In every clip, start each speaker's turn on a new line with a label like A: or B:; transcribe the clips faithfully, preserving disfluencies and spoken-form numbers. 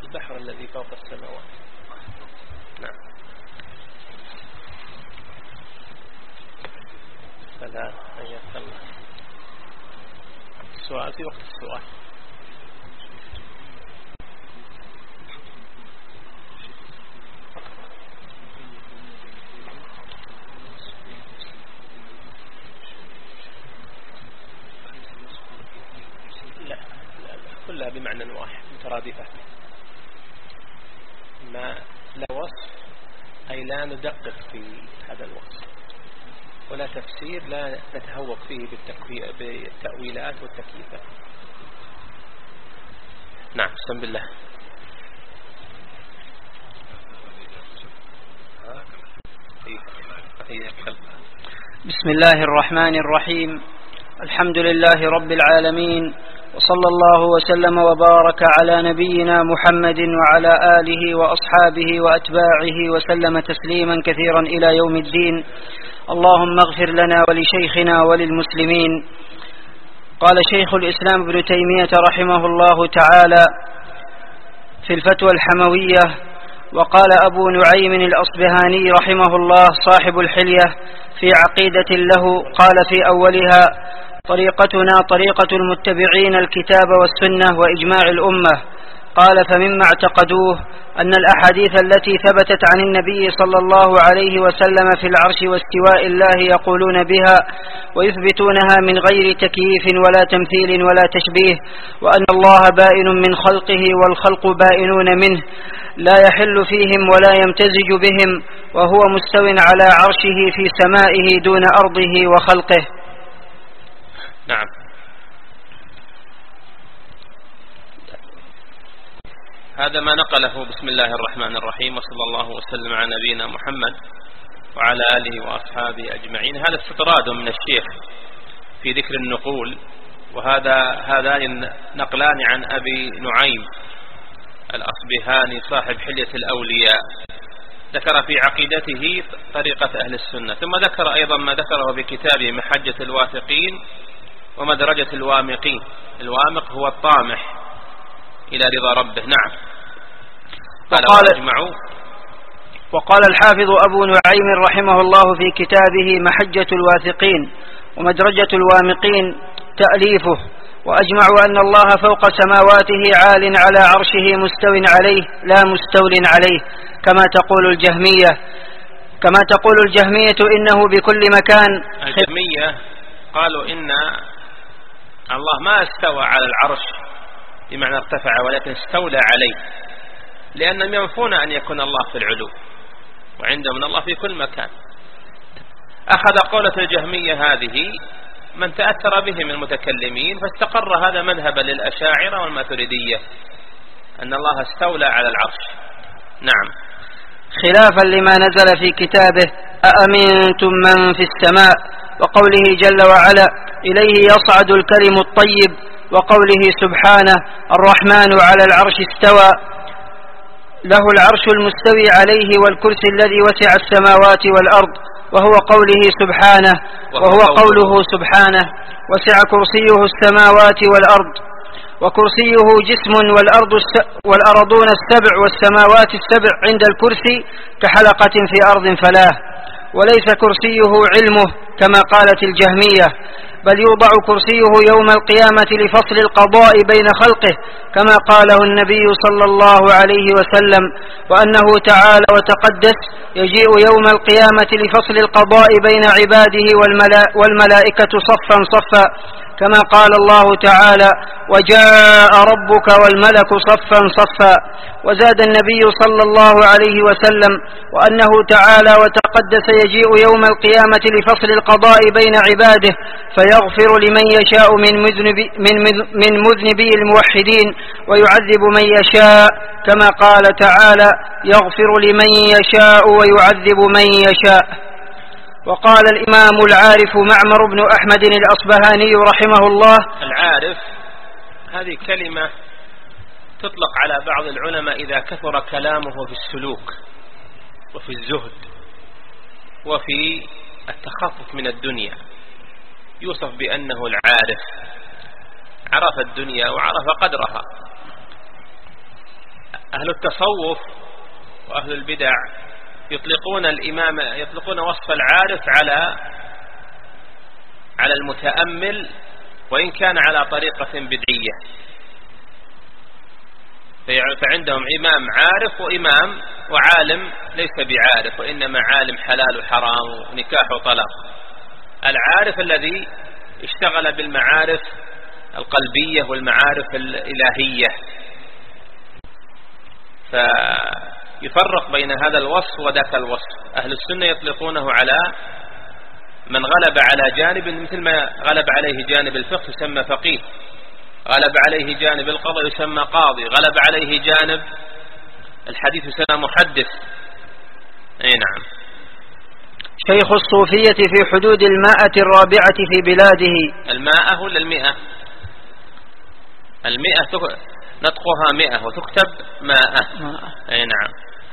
A: البحر الذي فوق السماوات. نعم. فلا أن يتكلم. السؤال في وقت السؤال. لا لا لا كلها بمعنى واحد مترادفة. ما لا وصف أي لا ندقق في هذا الوصف، ولا تفسير لا نتهوق فيه بالتأويلات والتكييفات. نعم. بسم الله.
B: بسم الله الرحمن الرحيم. الحمد لله رب العالمين، وصلى الله وسلم وبارك على نبينا محمد وعلى آله وأصحابه وأتباعه وسلم تسليما كثيرا إلى يوم الدين. اللهم اغفر لنا ولشيخنا وللمسلمين. قال شيخ الإسلام ابن تيمية رحمه الله تعالى في الفتوى الحموية: وقال أبو نعيم الأصبهاني رحمه الله صاحب الحلية في عقيدة له، قال في أولها: طريقتنا طريقة المتبعين الكتاب والسنة وإجماع الأمة. قال: فمما اعتقدوه أن الأحاديث التي ثبتت عن النبي صلى الله عليه وسلم في العرش واستواء الله يقولون بها ويثبتونها من غير تكييف ولا تمثيل ولا تشبيه، وأن الله بائن من خلقه والخلق بائنون منه، لا يحل فيهم ولا يمتزج بهم، وهو مستو على عرشه في سمائه دون أرضه وخلقه.
A: نعم. هذا ما نقله بسم الله الرحمن الرحيم، وصلى الله وسلم على نبينا محمد وعلى آله وأصحابه أجمعين. هذا استطراد من الشيخ في ذكر النقول، وهذا هذان نقلان عن أبي نعيم الأصبهاني صاحب حلية الأولياء، ذكر في عقيدته طريقة أهل السنة، ثم ذكر أيضا ما ذكره بكتابه محجة الواثقين ومدرجة الوامقين. الوامق هو الطامح إلى رضا ربه. نعم.
B: وقال, وقال الحافظ أبو نعيم رحمه الله في كتابه محجة الواثقين ومدرجة الوامقين تأليفه: وأجمعوا أن الله فوق سماواته عال على عرشه مستو عليه لا مستول عليه، كما تقول الجهمية كما تقول الجهمية إنه بكل مكان.
A: الجهمية قالوا إن الله ما استوى على العرش بمعنى ارتفع، ولكن استولى عليه، لأنهم ينفون أن يكون الله في العلو، وعندهم من الله في كل مكان. أخذ قولة الجهمية هذه من تأثر به من المتكلمين، فاستقر هذا مذهبا للأشاعرة والماتريدية أن الله استولى على العرش. نعم.
B: خلافا لما نزل في كتابه: أأمنتم من في السماء، وقوله جل وعلا: إليه يصعد الكلم الطيب، وقوله سبحانه: الرحمن على العرش استوى، له العرش المستوي عليه والكرسي الذي وسع السماوات والأرض، وهو قوله سبحانه وهو قوله سبحانه: وسع كرسيه السماوات والأرض. وكرسيه جسم والأرض والأرضون السبع والسماوات السبع عند الكرسي كحلقة في أرض فلاه، وليس كرسيه علمه كما قالت الجهمية، بل يوضع كرسيه يوم القيامة لفصل القضاء بين خلقه، كما قاله النبي صلى الله عليه وسلم: وأنه تعالى وتقدس يجيء يوم القيامة لفصل القضاء بين عباده والملائكة صفا صفا، كما قال الله تعالى: وجاء ربك والملك صفا صفا. وزاد النبي صلى الله عليه وسلم: وأنه تعالى وتقدس يجيء يوم القيامة لفصل القضاء بين عباده فيغفر لمن يشاء من مذنبي, من من مذنبي الموحدين ويعذب من يشاء، كما قال تعالى: يغفر لمن يشاء ويعذب من يشاء. وقال الإمام العارف معمر بن أحمد الأصبهاني رحمه الله:
A: العارف هذه كلمة تطلق على بعض العلماء إذا كثر كلامه في السلوك وفي الزهد وفي التخفف من الدنيا، يوصف بأنه العارف، عرف الدنيا وعرف قدرها. أهل التصوف وأهل البدع يطلقون الإمام يطلقون وصف العارف على على المتأمل وإن كان على طريقة بدعية، فعندهم إمام عارف وإمام وعالم ليس بعارف وإنما عالم حلال وحرام ونكاح وطلاق. العارف الذي اشتغل بالمعارف القلبية والمعارف الإلهية، فيفرق بين هذا الوصف وذاك الوصف. أهل السنة يطلقونه على من غلب على جانب، مثل ما غلب عليه جانب الفقه يسمى فقيه، غلب عليه جانب القضاء يسمى قاضي، غلب عليه جانب الحديث يسمى محدث. أي نعم.
B: شيخ الصوفية في حدود المائة الرابعة في بلاده.
A: المائة ولا المئة؟ المئة نطقها مئة وتكتب مائة. أي نعم.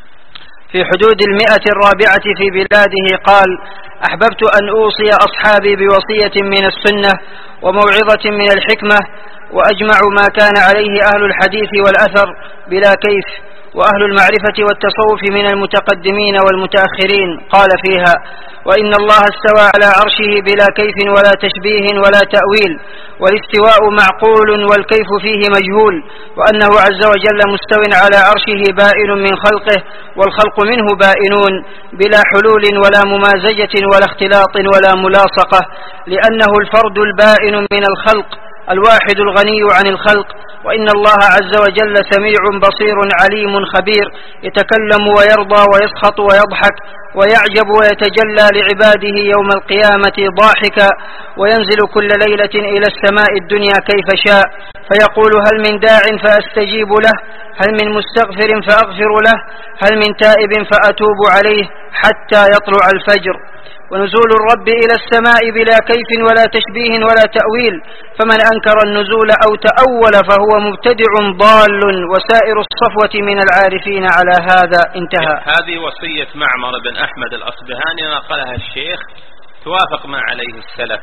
B: في حدود المئة الرابعة في بلاده قال: أحببت أن أوصي أصحابي بوصية من السنة وموعظة من الحكمة، وأجمع ما كان عليه أهل الحديث والأثر بلا كيف، وأهل المعرفة والتصوف من المتقدمين والمتأخرين. قال فيها: وإن الله استوى على عرشه بلا كيف ولا تشبيه ولا تأويل، والاستواء معقول والكيف فيه مجهول، وأنه عز وجل مستو على عرشه بائن من خلقه والخلق منه بائنون بلا حلول ولا ممازجة ولا اختلاط ولا ملاصقة، لأنه الفرد البائن من الخلق الواحد الغني عن الخلق. وإن الله عز وجل سميع بصير عليم خبير، يتكلم ويرضى ويسخط ويضحك ويعجب ويتجلى لعباده يوم القيامة ضاحكا، وينزل كل ليلة إلى السماء الدنيا كيف شاء، فيقول: هل من داع فأستجيب له، هل من مستغفر فأغفر له، هل من تائب فأتوب عليه حتى يطلع الفجر. ونزول الرب إلى السماء بلا كيف ولا تشبيه ولا تأويل، فمن أنكر النزول أو تأول فهو مبتدع ضال، وسائر الصفوة من العارفين على هذا. انتهى.
A: هذه وصية معمر بن أحمد الأصبهاني نقلها الشيخ، توافق ما عليه السلف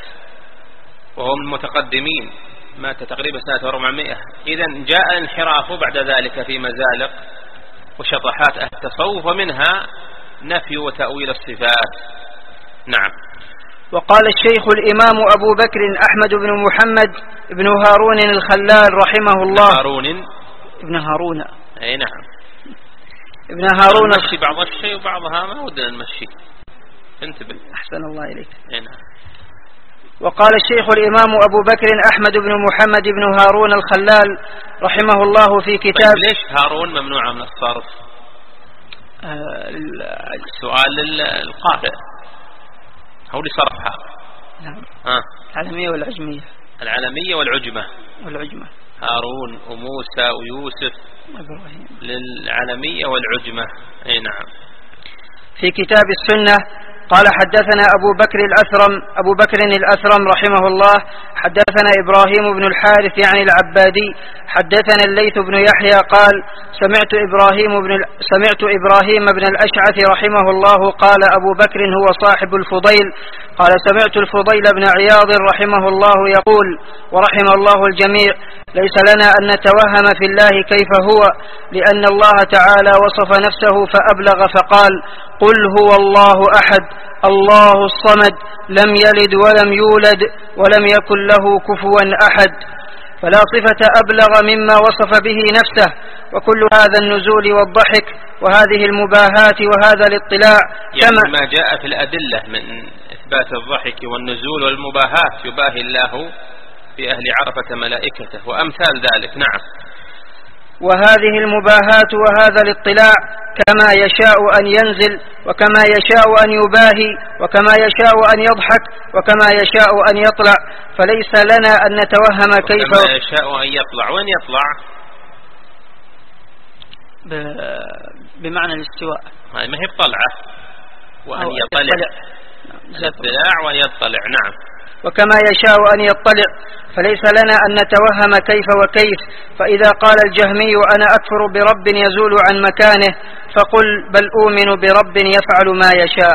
A: وهم المتقدمين، مات تقريبا سنة أربعمائة. إذن جاء الانحراف بعد ذلك في مزالق وشطحات أهل التصوف، ومنها نفي وتأويل الصفات. نعم.
B: وقال الشيخ الإمام أبو بكر أحمد بن محمد بن هارون الخلال رحمه الله.
A: هارون
B: ابن هارون.
A: أي نعم.
B: ابن هارون.
A: نمشي بعض الشيء وبعضها ما ودنا نمشي، انتبه.
B: أحسن الله إليك.
A: أي نعم.
B: وقال الشيخ الإمام أبو بكر أحمد بن محمد بن هارون الخلال رحمه الله في كتاب.
A: طيب ليش هارون ممنوعة من الصرف؟
B: آه
A: السؤال القارئ هو اللي صرفها.
B: نعم.
A: آه.
B: العلمية والعجمية.
A: العلمية والعجمة.
B: والعجمة.
A: هارون وموسى ويوسف.
B: إبراهيم.
A: للعلمية والعجمة. أي نعم.
B: في كتاب السنة قال: حدثنا أبو بكر الأثرم أبو بكر الأثرم رحمه الله حدثنا إبراهيم بن الحارث يعني العبادي حدثنا الليث بن يحيى قال: سمعت إبراهيم بن سمعت إبراهيم بن الأشعث رحمه الله قال: أبو بكر هو صاحب الفضيل. قال: سمعت الفضيل بن عياض رحمه الله يقول ورحم الله الجميع: ليس لنا أن نتوهم في الله كيف هو، لأن الله تعالى وصف نفسه فأبلغ فقال: قل هو الله أحد الله الصمد لم يلد ولم يولد ولم يكن له كفوا أحد. فلا صفة أبلغ مما وصف به نفسه. وكل هذا النزول والضحك وهذه المباهات وهذا الاطلاع
A: يعني ما جاء في الأدلة من إثبات الضحك والنزول والمباهات يباهي الله بأهل عرفة ملائكته وأمثال ذلك. نعم.
B: وهذه المباهات وهذا الاطلاع كما يشاء أن ينزل، وكما يشاء أن يباهي، وكما يشاء أن يضحك، وكما يشاء أن يطلع، فليس لنا أن نتوهم كيف.
A: وكما يشاء أن يطلع. وين يطلع؟
B: ب... بمعنى الاستواء.
A: هاي ما هي بطلعة، وأن يطلع. الاطلاع وأن يطلع. نعم.
B: وكما يشاء أن يطلع، فليس لنا أن نتوهم كيف وكيف. فإذا قال الجهمي: أنا أكفر برب يزول عن مكانه، فقل: بل أؤمن برب يفعل ما يشاء.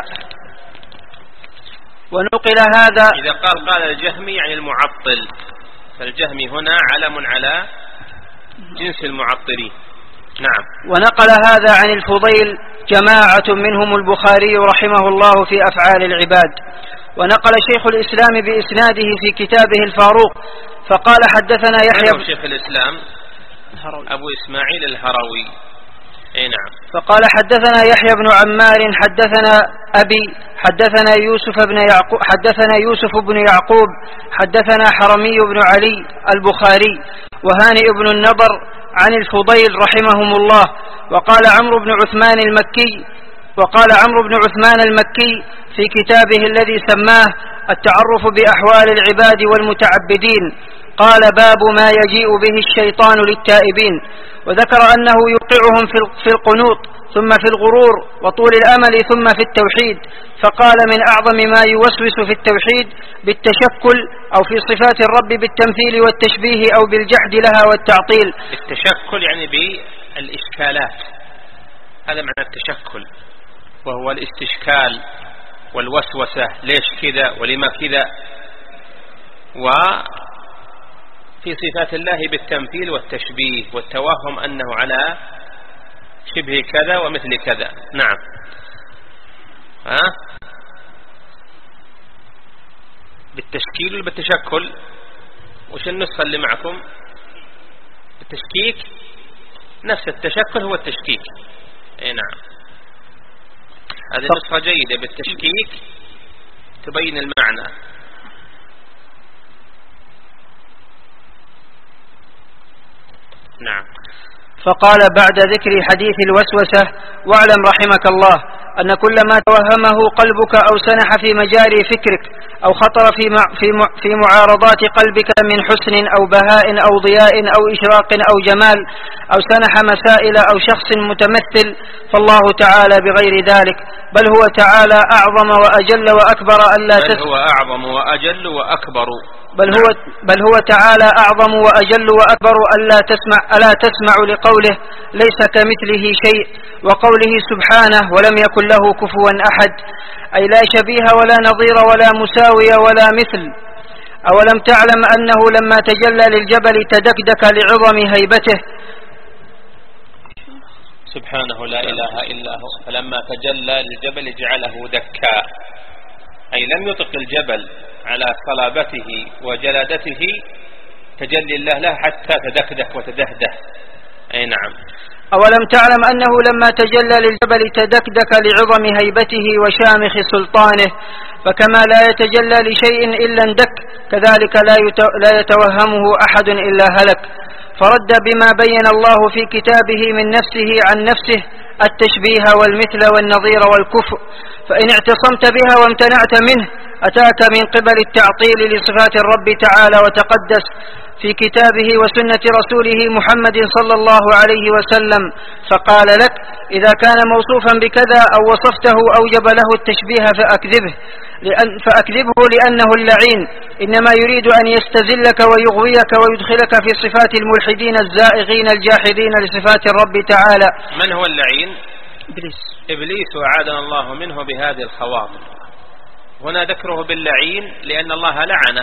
B: ونقل هذا.
A: إذا قال قال الجهمي يعني المعطل، فالجهمي هنا علم على جنس المعطلين. نعم.
B: ونقل هذا عن الفضيل جماعة منهم البخاري رحمه الله في أفعال العباد. ونقل شيخ الإسلام بإسناده في كتابه الفاروق فقال حدثنا يحيى
A: شيخ الإسلام أبو إسماعيل الهروي. اي نعم.
B: فقال حدثنا يحيى بن عمار حدثنا أبي حدثنا يوسف بن يعقوب حدثنا يوسف بن يعقوب حدثنا حرمي بن علي البخاري وهانئ بن النضر عن الفضيل رحمهم الله. وقال عمرو بن عثمان المكي وقال عمرو بن عثمان المكي في كتابه الذي سماه التعرف بأحوال العباد والمتعبدين قال باب ما يجيء به الشيطان للتائبين. وذكر أنه يوقعهم في القنوط ثم في الغرور وطول الأمل ثم في التوحيد. فقال من أعظم ما يوسوس في التوحيد بالتشكل أو في صفات الرب بالتمثيل والتشبيه أو بالجحد لها والتعطيل.
A: التشكل يعني بالإشكالات، هذا معنى التشكل، وهو الاستشكال والوسوسة، ليش كذا ولما كذا. وفي صفات الله بالتمثيل والتشبيه والتوهم أنه على شبه كذا ومثل كذا. نعم. ها؟ بالتشكيل ولا بالتشكل؟ وش النسخة اللي معكم؟ بالتشكيك. نفس التشكل هو التشكيك. اي نعم. هذه نسخة جيدة بالتشكيك تبين المعنى. نعم.
B: فقال بعد ذكر حديث الوسوسة واعلم رحمك الله أن كل ما توهمه قلبك أو سنح في مجاري فكرك أو خطر في في معارضات قلبك من حسن أو بهاء أو ضياء أو إشراق أو جمال أو سنح مسائل أو شخص متمثل فالله تعالى بغير ذلك، بل هو تعالى أعظم وأجل وأكبر ألا
A: بل هو أعظم وأجل وأكبر
B: بل هو بل هو تعالى أعظم وأجل وأكبر ألا تسمع ألا تسمع لقوله ليس كمثله شيء، وقوله سبحانه ولم يكن له كفوا أحد، أي لا شبيه ولا نظير ولا مساوي ولا مثل. أولم تعلم أنه لما تجلى للجبل تدكدك لعظم هيبته.
A: سبحانه لا إله إلا هو. فلما تجلى للجبل جعله دكا، أي لم يطق الجبل على صلابته وجلادته تجلي الله له حتى تدكدك وتدهده. أي نعم.
B: أولم تعلم أنه لما تجلى للجبل تدكدك لعظم هيبته وشامخ سلطانه، فكما لا يتجلى لشيء إلا اندك كذلك لا يتوهمه أحد إلا هلك. فرد بما بين الله في كتابه من نفسه عن نفسه التشبيه والمثل والنظير والكفء، فإن اعتصمت بها وامتنعت منه أتاك من قبل التعطيل لصفات الرب تعالى وتقدس في كتابه وسنة رسوله محمد صلى الله عليه وسلم، فقال لك إذا كان موصوفا بكذا أو وصفته أوجب له التشبيه فأكذبه لأن فأكذبه لأنه اللعين إنما يريد أن يستزلك ويغويك ويدخلك في صفات الملحدين الزائغين الجاحدين لصفات الرب تعالى.
A: من هو اللعين؟
B: إبليس.
A: إبليس وعادنا الله منه بهذه الخواطر. هنا ذكره باللعين لأن الله لعنه،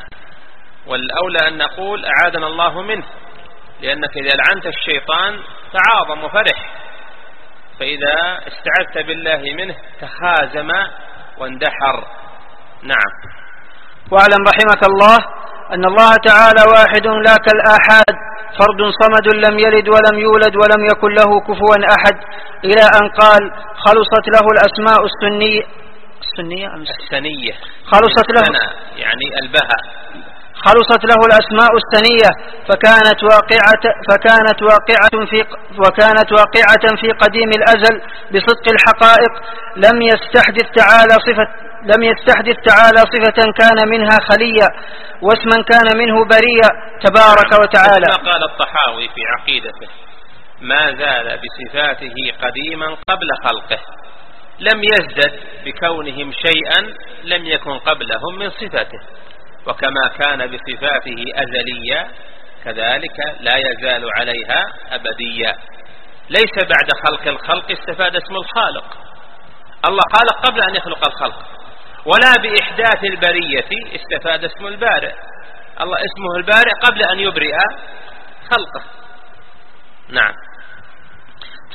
A: والأولى أن نقول أعادنا الله منه، لأنك إذا لعنت الشيطان تعاظم وفرح، فإذا استعذت بالله منه تخازم واندحر. نعم.
B: واعلم رحمك الله أن الله تعالى واحد لا كالآحاد، فرد صمد لم يلد ولم يولد ولم يكن له كفوا أحد، إلى أن قال خلصت له الأسماء السنية السنية
A: السنية
B: خلصت له
A: يعني البهاء
B: خلصت له الأسماء السنية فكانت واقعة فكانت واقعة في وكانت واقعة في قديم الأزل بصدق الحقائق، لم يستحدث تعالى صفة لم يستحدث تعالى صفة كان منها خليا واسما كان منه بريا تبارك وتعالى.
A: كما قال الطحاوي في عقيدته ما زال بصفاته قديما قبل خلقه، لم يزدد بكونهم شيئا لم يكن قبلهم من صفاته، وكما كان بصفاته أزلية كذلك لا يزال عليها أبدية. ليس بعد خلق الخلق استفاد اسم الخالق، الله خالق قبل أن يخلق الخلق، ولا بإحداث البرية استفاد اسم البارئ، الله اسمه البارئ قبل أن يبرئ خلقه. نعم.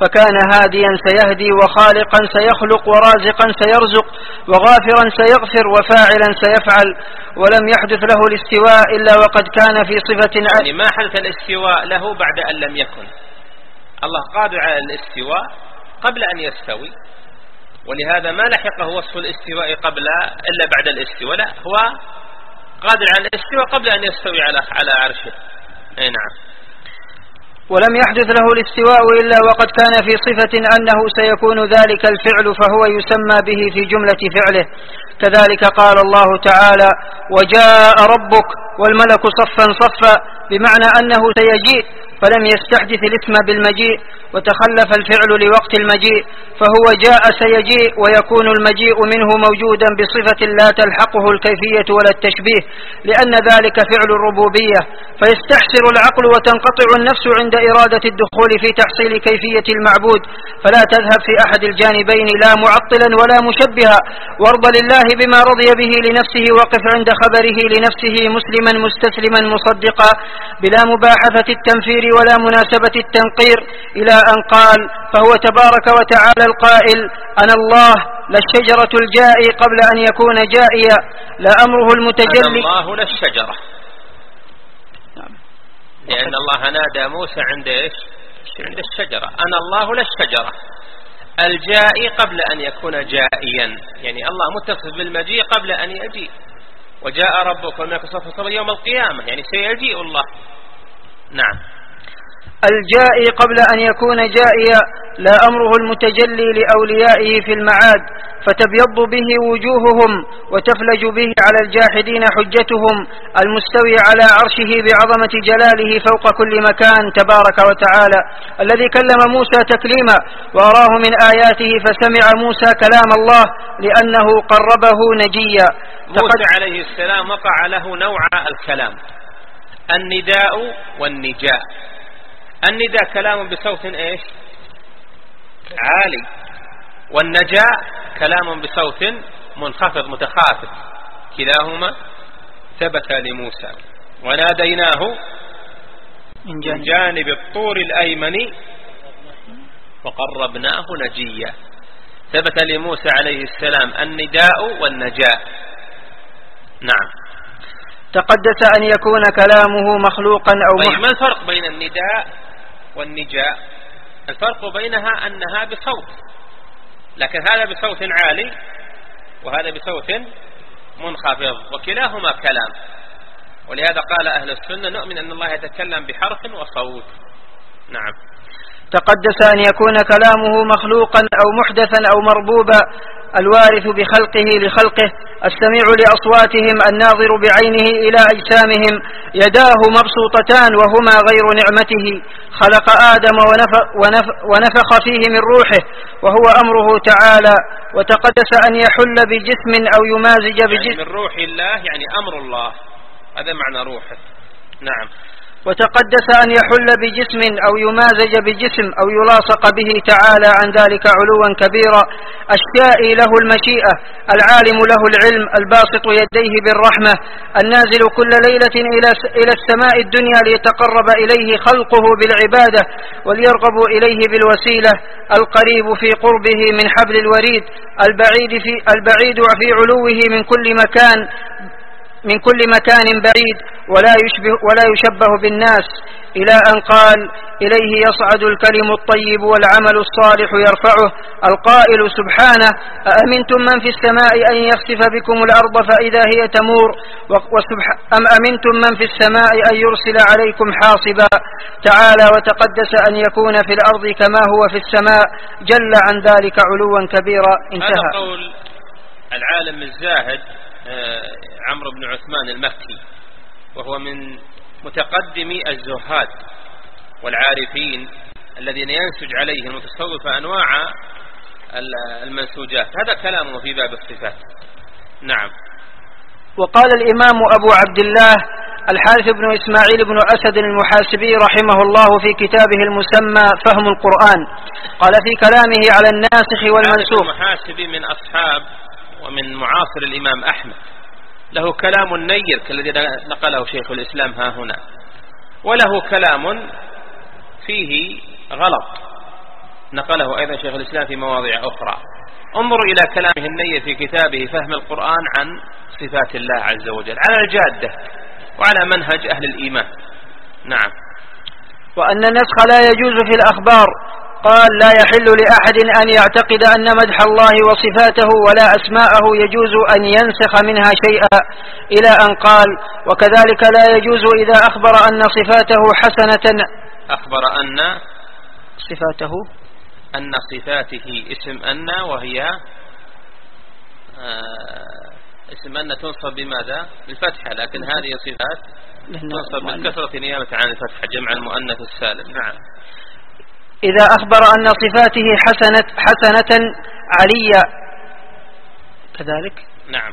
B: فكان هاديا سيهدي وخالقا سيخلق ورازقا سيرزق وغافرا سيغفر وفاعلا سيفعل، ولم يحدث له الاستواء إلا وقد كان في صفة
A: يعني ما حدث الاستواء له بعد أن لم يكن. الله قادر على الاستواء قبل أن يستوي، ولهذا ما لحقه وصف الاستواء قبل إلا بعد الاستواء، لا هو قادر على الاستواء قبل أن يستوي على على عرشه. أي نعم.
B: ولم يحدث له الاستواء إلا وقد كان في صفة أنه سيكون ذلك الفعل، فهو يسمى به في جملة فعله. كذلك قال الله تعالى: وجاء ربك والملك صفا صفا، بمعنى أنه سيجيء، فلم يستحدث الاسم بالمجيء وتخلف الفعل لوقت المجيء، فهو جاء سيجيء، ويكون المجيء منه موجودا بصفة لا تلحقه الكيفية ولا التشبيه، لأن ذلك فعل الربوبية، فيستحسر العقل وتنقطع النفس عند إرادة الدخول في تحصيل كيفية المعبود، فلا تذهب في أحد الجانبين لا معطلا ولا مشبها، وارض لله بما رضي به لنفسه، وقف عند خبره لنفسه مسلما مستسلما مصدقا بلا مباحثة التنفير ولا مناسبة التنقير، إلى أن قال: فهو تبارك وتعالى القائل: أنا الله لا الشجرة الجائي قبل أن يكون جائيا، لا أمره المتجلي.
A: أنا الله لا الشجرة، لأن الله نادى موسى عند إيش؟ عند الشجرة. أنا الله لا الشجرة الجائي قبل أن يكون جائيا، يعني الله متصف بالمجيء قبل أن يجيء. وجاء ربك والملك صفا صفا يوم القيامة، يعني سيجيء الله. نعم.
B: الجائي قبل أن يكون جائيا، لا أمره المتجلي لأوليائه في المعاد، فتبيض به وجوههم وتفلج به على الجاحدين حجتهم، المستوي على عرشه بعظمة جلاله فوق كل مكان تبارك وتعالى، الذي كلم موسى تكليما وأراه من آياته فسمع موسى كلام الله لأنه قربه نجيا.
A: موسى عليه السلام وقع له نوع الكلام، النداء والنجاء. النداء كلام بصوت ايش؟ عالي، والنجاء كلام بصوت منخفض متخافت، كلاهما ثبت لموسى. وناديناه من جانب الطور الأيمن وقربناه نجيا. ثبت لموسى عليه السلام النداء والنجاء. نعم.
B: تقدس أن يكون كلامه مخلوقا أو
A: طيب، ما الفرق بين النداء والنجاء؟ الفرق بينها أنها بصوت، لكن هذا بصوت عالي وهذا بصوت منخفض، وكلاهما كلام. ولهذا قال أهل السنة: نؤمن أن الله يتكلم بحرف وصوت. نعم.
B: تقدس أن يكون كلامه مخلوقا أو محدثا أو مربوبا، الوارث بخلقه لخلقه، السميع لأصواتهم، الناظر بعينه إلى أجسامهم، يداه مبسوطتان وهما غير نعمته، خلق آدم ونفخ, ونفخ, ونفخ فيه من روحه وهو أمره تعالى. وتقدس أن يحل بجسم أو يمازج بجسم،
A: يعني من روح الله، يعني أمر الله، هذا معنى روحه. نعم.
B: وتقدس أن يحل بجسم أو يمازج بجسم أو يلاصق به تعالى عن ذلك علوا كبيرا، الشائي له المشيئة، العالم له العلم، الباسط يديه بالرحمة، النازل كل ليلة إلى السماء الدنيا ليتقرب إليه خلقه بالعبادة وليرغبوا إليه بالوسيلة، القريب في قربه من حبل الوريد، البعيد في, البعيد في علوه من كل مكان من كل مكان بعيد، ولا يشبه, ولا يشبه بالناس، إلى أن قال: إليه يصعد الكلم الطيب والعمل الصالح يرفعه، القائل سبحانه: أأمنتم من في السماء أن يخسف بكم الأرض فإذا هي تمور، أم أمنتم من في السماء أن يرسل عليكم حاصبا. تعالى وتقدس أن يكون في الأرض كما هو في السماء، جل عن ذلك علوا كبيرا. انتهى.
A: هذا قول العالم الزاهد عمرو بن عثمان المكي، وهو من متقدمي الزهاد والعارفين الذين ينسج عليه المتصوف أنواع المنسوجات. هذا كلامه في باب الصفات. نعم.
B: وقال الإمام أبو عبد الله الحارث بن إسماعيل بن أسد المحاسبي رحمه الله في كتابه المسمى فهم القرآن، قال في كلامه على الناسخ والمنسوخ.
A: المحاسبي من أصحاب ومن معاصر الإمام أحمد، له كلام نير كالذي نقله شيخ الإسلام ها هنا، وله كلام فيه غلط نقله أيضا شيخ الإسلام في مواضع أخرى. انظروا إلى كلامه النير في كتابه فهم القرآن عن صفات الله عز وجل على الجادة وعلى منهج أهل الإيمان. نعم.
B: وأن النسخ لا يجوز في الأخبار، قال لا يحل لأحد أن يعتقد أن مدح الله وصفاته ولا أسماءه يجوز أن ينسخ منها شيئا، إلى أن قال وكذلك لا يجوز إذا أخبر أن صفاته حسنة
A: أخبر أن
B: صفاته
A: أن صفاته اسم أن، وهي آه اسم أن تنصب بماذا؟ بالفتحة، لكن هذه صفات تنصب بالكسرة نيابة عن الفتحة، جمع المؤنث السالم. نعم.
B: إذا أخبر أن صفاته حسنة حسنة عليا كذلك.
A: نعم.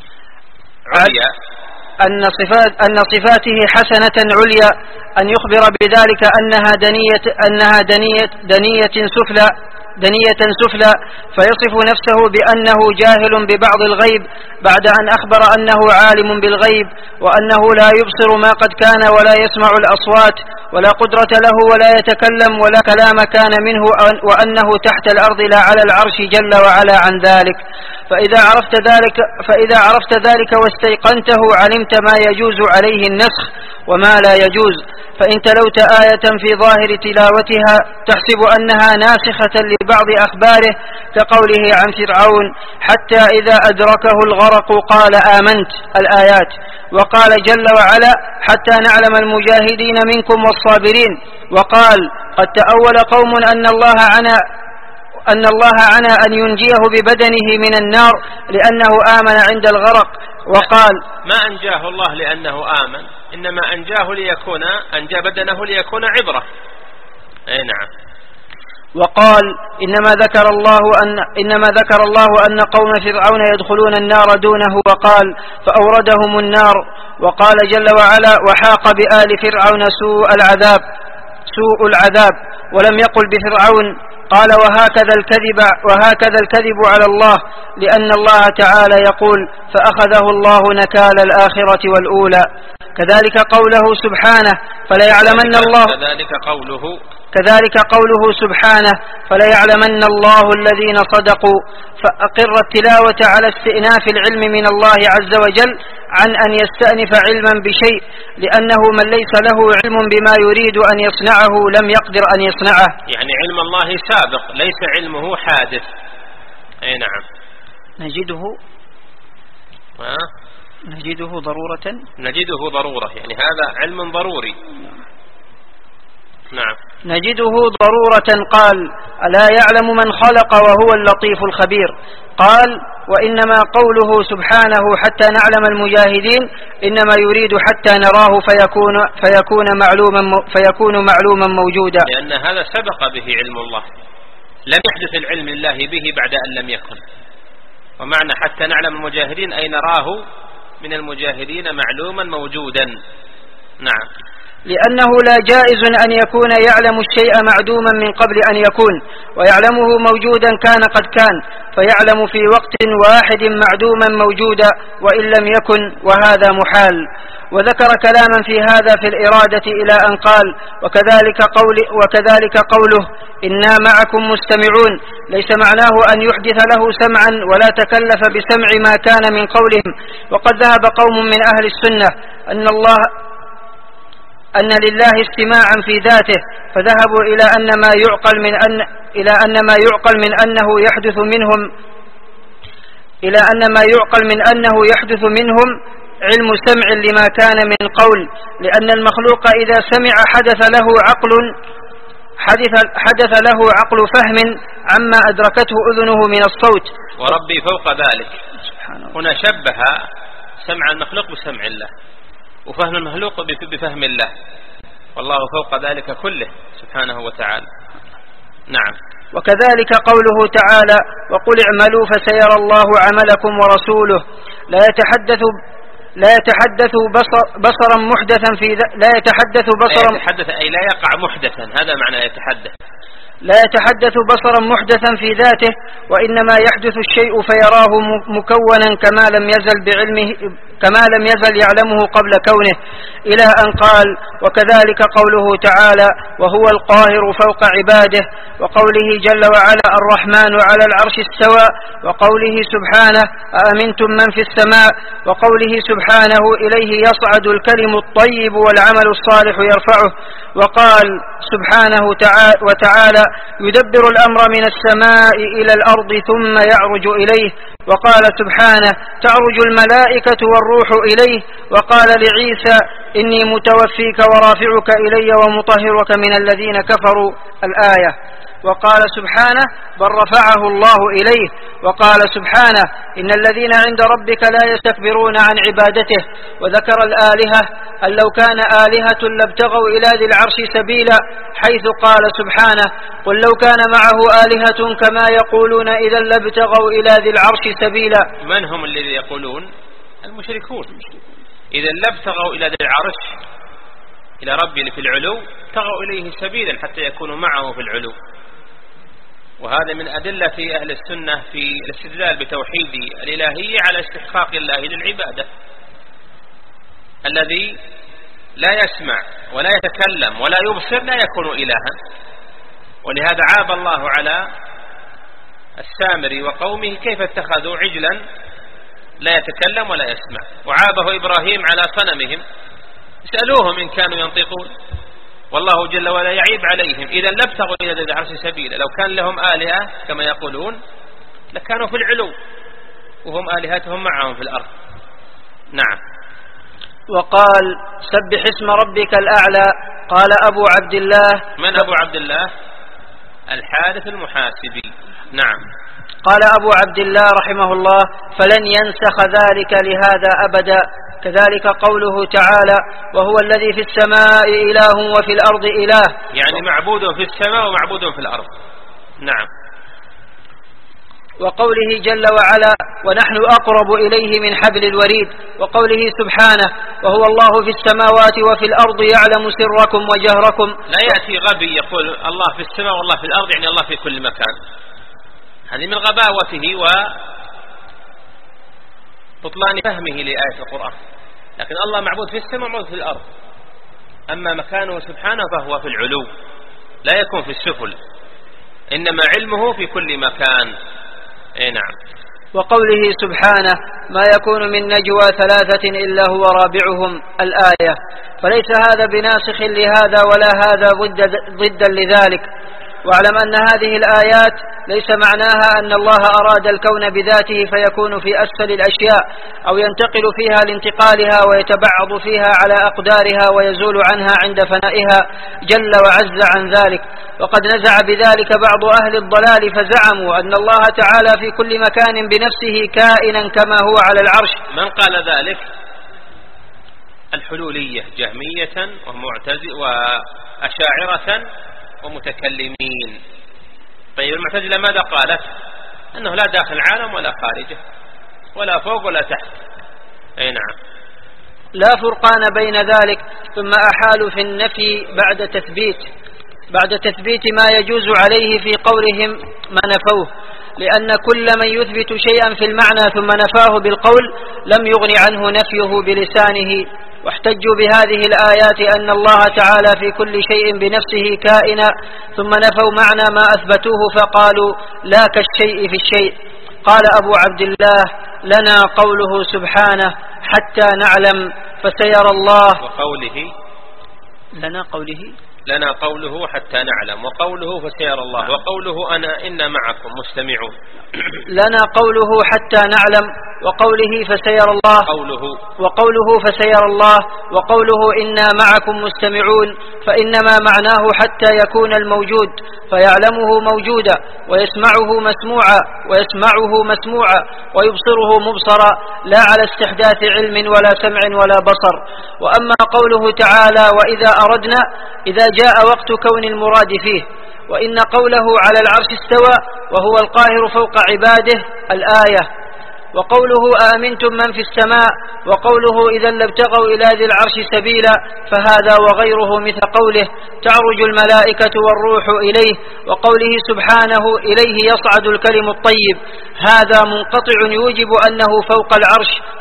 A: عليا
B: أن صفات أن صفاته حسنة عليا، أن يخبر بذلك أنها دنية أنها دنية دنية سفلى دنية سفلى فيصف نفسه بأنه جاهل ببعض الغيب بعد أن أخبر أنه عالم بالغيب، وأنه لا يبصر ما قد كان ولا يسمع الأصوات ولا قدرة له ولا يتكلم ولا كلام كان منه، وأنه تحت الأرض لا على العرش جل وعلا عن ذلك. فإذا عرفت ذلك فإذا عرفت ذلك واستيقنته علمت ما يجوز عليه النسخ وما لا يجوز. فإن تلوت آية في ظاهر تلاوتها تحسب أنها ناسخة لبعض أخباره كقوله عن فرعون حتى إذا أدركه الغرق قال آمنت الآيات، وقال جل وعلا حتى نعلم المجاهدين منكم والصابرين، وقال قد تأول قوم أن الله عنا أن الله عنا أن ينجيه ببدنه من النار لأنه آمن عند الغرق، وقال
A: ما أنجاه الله لأنه آمن، إنما أنجاه ليكون أنجى بدنه ليكون عبرة. أي نعم.
B: وقال إنما ذكر الله أن إنما ذكر الله أن قوم فرعون يدخلون النار دونه، وقال فأوردهم النار، وقال جل وعلا وحاق بآل فرعون سوء العذاب سوء العذاب ولم يقل بفرعون. قال وهكذا الكذب وهكذا الكذب على الله، لأن الله تعالى يقول فأخذه الله نكال الآخرة والأولى. كذلك قوله سبحانه فلا يعلمن الله
A: كذلك قوله
B: كذلك قوله سبحانه فلا يعلمن الله الذين صدقوا. فأقر التلاوة على استئناف العلم من الله عز وجل عن أن يستأنف علما بشيء، لأنه من ليس له علم بما يريد أن يصنعه لم يقدر أن يصنعه.
A: يعني علم الله سابق ليس علمه حادث. أي نعم.
B: نجده
A: ها؟
B: نجده ضرورة
A: نجده ضرورة يعني هذا علم ضروري. نعم.
B: نجده ضرورة. قال ألا يعلم من خلق وهو اللطيف الخبير. قال وإنما قوله سبحانه حتى نعلم المجاهدين إنما يريد حتى نراه فيكون, فيكون, معلوما فيكون معلوما موجودا،
A: لأن هذا سبق به علم الله، لم يحدث العلم الله به بعد أن لم يكن. ومعنى حتى نعلم المجاهدين أي نراه من المجاهدين معلوما موجودا. نعم.
B: لأنه لا جائز أن يكون يعلم الشيء معدوما من قبل أن يكون، ويعلمه موجودا كان قد كان، فيعلم في وقت واحد معدوما موجودا وإن لم يكن، وهذا محال. وذكر كلاما في هذا في الإرادة إلى أن قال وكذلك, قول وكذلك قوله إنا معكم مستمعون، ليس معناه أن يحدث له سمعا ولا تكلف بسمع ما كان من قولهم. وقد ذهب قوم من أهل السنة أن الله أن لله استماعا في ذاته، فذهبوا إلى أن ما يعقل من أن إلى أن ما يعقل من أنه يحدث منهم إلى أن ما يعقل من أنه يحدث منهم علم سمع لما كان من قول، لأن المخلوق إذا سمع حدث له عقل حدث حدث له عقل فهم عما أدركته أذنه من الصوت.
A: وربي فوق ذلك. هنا شبه سمع المخلوق بسمع الله، وفهم المخلوق بفهم الله، والله فوق ذلك كله سبحانه وتعالى. نعم.
B: وكذلك قوله تعالى وقل اعملوا فسيرى الله عملكم ورسوله، لا يتحدث لا يتحدث بصر بصرا محدثا في لا يتحدث بصرا
A: لا يتحدث أي لا يقع محدثا، هذا معنى يتحدث.
B: لا يتحدث بصرا محدثا في ذاته، وإنما يحدث الشيء فيراه مكونا كما لم يزل بعلمه كما لم يزل يعلمه قبل كونه، إلى أن قال: وكذلك قوله تعالى: وهو القاهر فوق عباده، وقوله جل وعلا: الرحمن على العرش استوى، وقوله سبحانه: أأمنتم من في السماء، وقوله سبحانه: إليه يصعد الكلم الطيب والعمل الصالح يرفعه، وقال سبحانه وتعالى: يدبر الأمر من السماء إلى الأرض ثم يعرج إليه، وقال سبحانه: تعرج الملائكة والروح إليه، وقال لعيسى: إني متوفيك ورافعك إلي ومطهرك من الذين كفروا، الآية. وقال سبحانه: بل رفعه الله إليه، وقال سبحانه: إن الذين عند ربك لا يستكبرون عن عبادته، وذكر الآلهة أن لو كان آلهة لابتغوا إلى ذي العرش سبيلا، حيث قال سبحانه: قل لو كان معه آلهة كما يقولون إذا لابتغوا إلى ذي العرش سبيلا.
A: من هم الذين يقولون؟ المشركون. إذا لابتغوا إلى ذي العرش، إلى ربنا في العلو، ابتغوا إليه سبيلا حتى يكونوا معه في العلو. وهذا من أدلة أهل السنة في الاستدلال بتوحيد الإلهية على استحقاق الله للعبادة. الذي لا يسمع ولا يتكلم ولا يبصر لا يكون إلها، ولهذا عاب الله على السامري وقومه كيف اتخذوا عجلا لا يتكلم ولا يسمع، وعابه إبراهيم على صنمهم. اسألوهم إن كانوا ينطقون، والله جل وعلا يعيب عليهم. إذا لابتغوا إلى ذي العرش سبيلا، لو كان لهم آلهة كما يقولون لكانوا في العلو وهم آلهتهم معهم في الأرض. نعم.
B: وقال: سبح اسم ربك الأعلى. قال أبو عبد الله.
A: من أبو عبد الله؟ الحارث المحاسبي. نعم.
B: قال أبو عبد الله رحمه الله: فلن ينسخ ذلك لهذا أبدا. كذلك قوله تعالى: وهو الذي في السماء إله وفي الأرض إله،
A: يعني معبود في السماء ومعبود في الأرض. نعم.
B: وقوله جل وعلا: ونحن أقرب إليه من حبل الوريد. وقوله سبحانه: وهو الله في السماوات وفي الأرض يعلم سركم وجهركم.
A: لا يأتي غبي يقول الله في السماء والله في الأرض، يعني الله في كل مكان. هذه من غباوته وبطلان فهمه لآية القرآن. لكن الله معبود في السماء ومعبود في الأرض، أما مكانه سبحانه فهو في العلو لا يكون في السفل، إنما علمه في كل مكان. اي نعم.
B: وقوله سبحانه: ما يكون من نجوى ثلاثة إلا هو رابعهم، الآية. فليس هذا بناسخ لهذا ولا هذا ضد ضدا لذلك. واعلم أن هذه الآيات ليس معناها أن الله أراد الكون بذاته فيكون في أسفل الأشياء، أو ينتقل فيها لانتقالها ويتبعض فيها على أقدارها ويزول عنها عند فنائها جل وعز عن ذلك. وقد نزع بذلك بعض أهل الضلال فزعموا أن الله تعالى في كل مكان بنفسه كائنا كما هو على العرش.
A: من قال ذلك؟ الحلولية جهمية ومعتزلة وأشاعرة ومتكلمين. طيب المعتزلة ماذا قالت؟ أنه لا داخل العالم ولا خارجه، ولا فوق ولا تحت. أي نعم.
B: لا فرقان بين ذلك. ثم أحالوا في النفي بعد تثبيت بعد تثبيت ما يجوز عليه في قولهم ما نفوه، لأن كل من يثبت شيئا في المعنى ثم نفاه بالقول لم يغن عنه نفيه بلسانه. واحتجوا بهذه الآيات أن الله تعالى في كل شيء بنفسه كائنا، ثم نفوا معنى ما أثبتوه فقالوا لا كالشيء في الشيء. قال أبو عبد الله: لنا قوله سبحانه حتى نعلم فسيرى الله.
A: وقوله
B: لنا قوله
A: لنا قوله حتى نعلم، وقوله فسيرى الله، وقوله أنا إنا معكم مستمعون.
B: لنا قوله حتى نعلم، وقوله فسيرى الله،
A: قوله
B: وقوله فسيرى الله، وقوله إنا معكم مستمعون، فإنما معناه حتى يكون الموجود فيعلمه موجودا، ويسمعه مسموعا ويسمعه مسموعا ويبصره مبصرا، لا على استحداث علم ولا سمع ولا بصر. وأما قوله تعالى وإذا أردنا، إذا جاء وقت كون المراد فيه. وإن قوله على العرش استوى وهو القاهر فوق عباده، الآية. وقوله آمنتم من في السماء، وقوله إذا لابتغوا إلى ذي العرش سبيلا، فهذا وغيره مثل قوله تعرج الملائكة والروح إليه، وقوله سبحانه إليه يصعد الكلم الطيب، هذا منقطع يوجب أنه فوق العرش،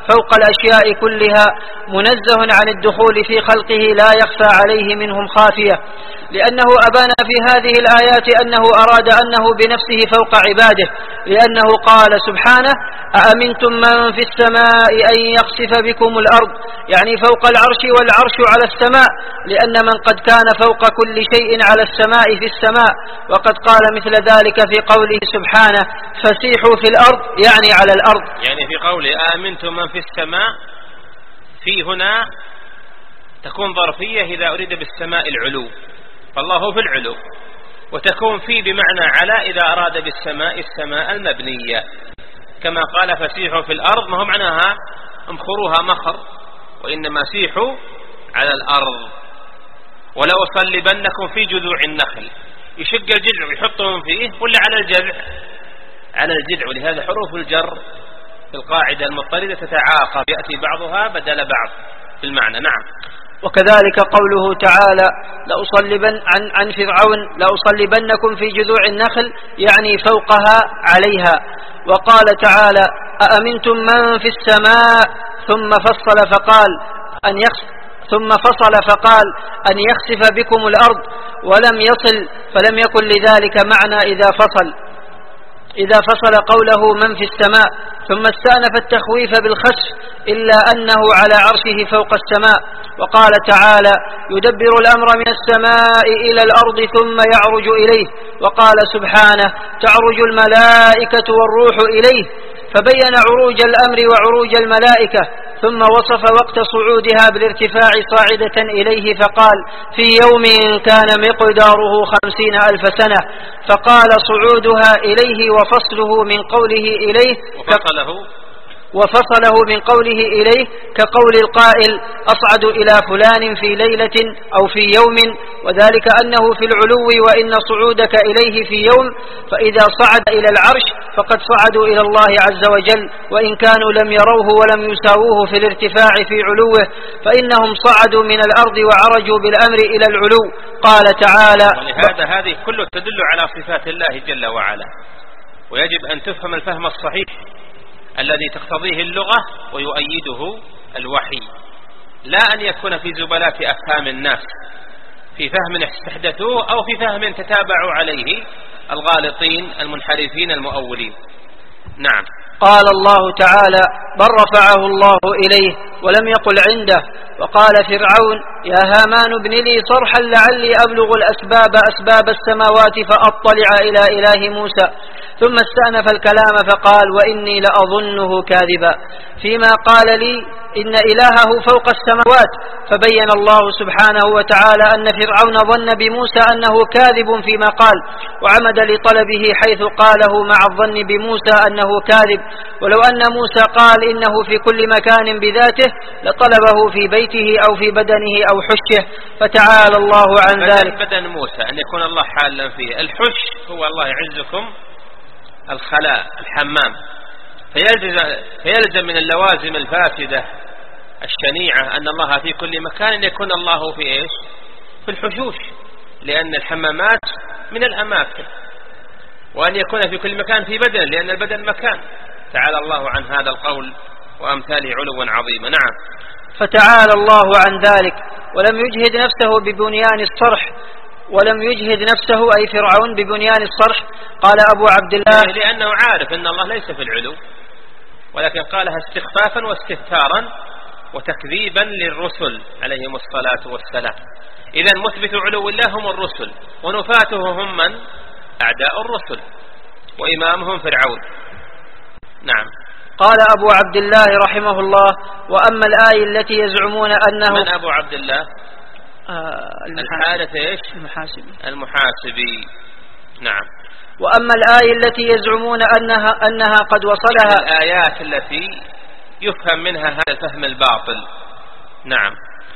B: فوق الأشياء كلها منزه عن الدخول في خلقه لا يخفى عليه منهم خافية، لأنه أبان في هذه الآيات أنه أراد أنه بنفسه فوق عباده، لأنه قال سبحانه: أأمنتم من في السماء أن يخسف بكم الأرض، يعني فوق العرش، والعرش على السماء، لأن من قد كان فوق كل شيء على السماء في السماء، وقد قال مثل ذلك في قوله سبحانه: فسيحوا في الأرض، يعني على الأرض.
A: يعني في قوله أأمنتم من في السماء، في هنا تكون ظرفية إذا أريد بالسماء العلو، فالله في العلو، وتكون في بمعنى على إذا أراد بالسماء السماء المبنية، كما قال فسيحوا في الأرض، ما هو معناها امخروها مخر، وإنما سيحوا على الأرض. ولو أصلبنكم في جذوع النخل، يشق الجذع ويحطهم فيه، ولا على الجذع؟ على الجذع، ولهذا حروف الجر في القاعدة المضطردة تتعاقب، يأتي بعضها بدل بعض في المعنى. نعم.
B: وكذلك قوله تعالى: لأصلبن عن, عن فرعون لأصلبنكم في جذوع النخل، يعني فوقها عليها. وقال تعالى: أأمنتم من في السماء، ثم فصل فقال أن يخسف ثم فصل فقال أن يخسف بكم الأرض، ولم يصل، فلم يكن لذلك معنى إذا فصل إذا فصل قوله من في السماء، ثم استأنف التخويف بالخسف، إلا أنه على عرشه فوق السماء. وقال تعالى: يدبر الأمر من السماء إلى الأرض ثم يعرج إليه. وقال سبحانه: تعرج الملائكة والروح إليه، فبين عروج الأمر وعروج الملائكة، ثم وصف وقت صعودها بالارتفاع صاعدة إليه، فقال: في يوم كان مقداره خمسين ألف سنة، فقال: صعودها إليه وفصله من قوله إليه
A: وفصله
B: وفصله من قوله إليه كقول القائل: أصعد إلى فلان في ليلة أو في يوم، وذلك أنه في العلو، وإن صعودك إليه في يوم، فإذا صعد إلى العرش فقد صعدوا إلى الله عز وجل، وإن كانوا لم يروه ولم يساووه في الارتفاع في علوه، فإنهم صعدوا من الأرض وعرجوا بالأمر إلى العلو. قال تعالى:
A: ولهذا هذه كله تدل على صفات الله جل وعلا، ويجب أن تفهم الفهم الصحيح الذي تقتضيه اللغة ويؤيده الوحي، لا أن يكون في زبلات أفهام الناس، في فهم استحدثوه أو في فهم تتابعوا عليه الغالطين المنحرفين المؤولين. نعم.
B: قال الله تعالى: بل رفعه الله إليه ولم يقل عنده. وقال فرعون: يا هامان ابن لي صرحا لعلي أبلغ الأسباب أسباب السماوات فأطلع إلى إله موسى. ثم استأنف الكلام فقال: وإني لأظنه كاذبا، فيما قال لي إن إلهه فوق السماوات. فبين الله سبحانه وتعالى أن فرعون ظن بموسى أنه كاذب فيما قال، وعمد لطلبه حيث قاله مع الظن بموسى أنه كاذب. ولو أن موسى قال إنه في كل مكان بذاته لطلبه في بيته أو في بدنه أو حشه، فتعالى الله عن ذلك.
A: بدن موسى أن يكون الله حالا فيه. الحش هو الله يعزكم الخلاء الحمام، فيلزم, فيلزم من اللوازم الفاسدة الشنيعة أن الله في كل مكان، أن يكون الله في إيش؟ في الحشوش، لأن الحمامات من الأماكن، وأن يكون في كل مكان في بدن، لأن البدن مكان. تعالى الله عن هذا القول وأمثاله علوا عظيما. نعم.
B: فتعالى الله عن ذلك، ولم يجهد نفسه ببنيان الصرح ولم يجهد نفسه أي فرعون ببنيان الصرح. قال أبو عبد الله:
A: لأنه عارف أن الله ليس في العلو، ولكن قالها استخفافا واستهتارا وتكذيبا للرسل عليهم الصلاة والسلام. إذن مثبت علو الله هم الرسل، ونفاته هم من؟ أعداء الرسل، وإمامهم فرعون. نعم.
B: قال أبو عبد الله رحمه الله: وأما الآية التي يزعمون أنه
A: من أبو عبد الله؟
B: آه
A: الحارث إيش؟
B: المحاسبي.
A: المحاسبي. نعم.
B: وأما الآية التي يزعمون أنها, أنها قد وصلها،
A: الآيات التي يفهم منها هذا الفهم الباطل. نعم.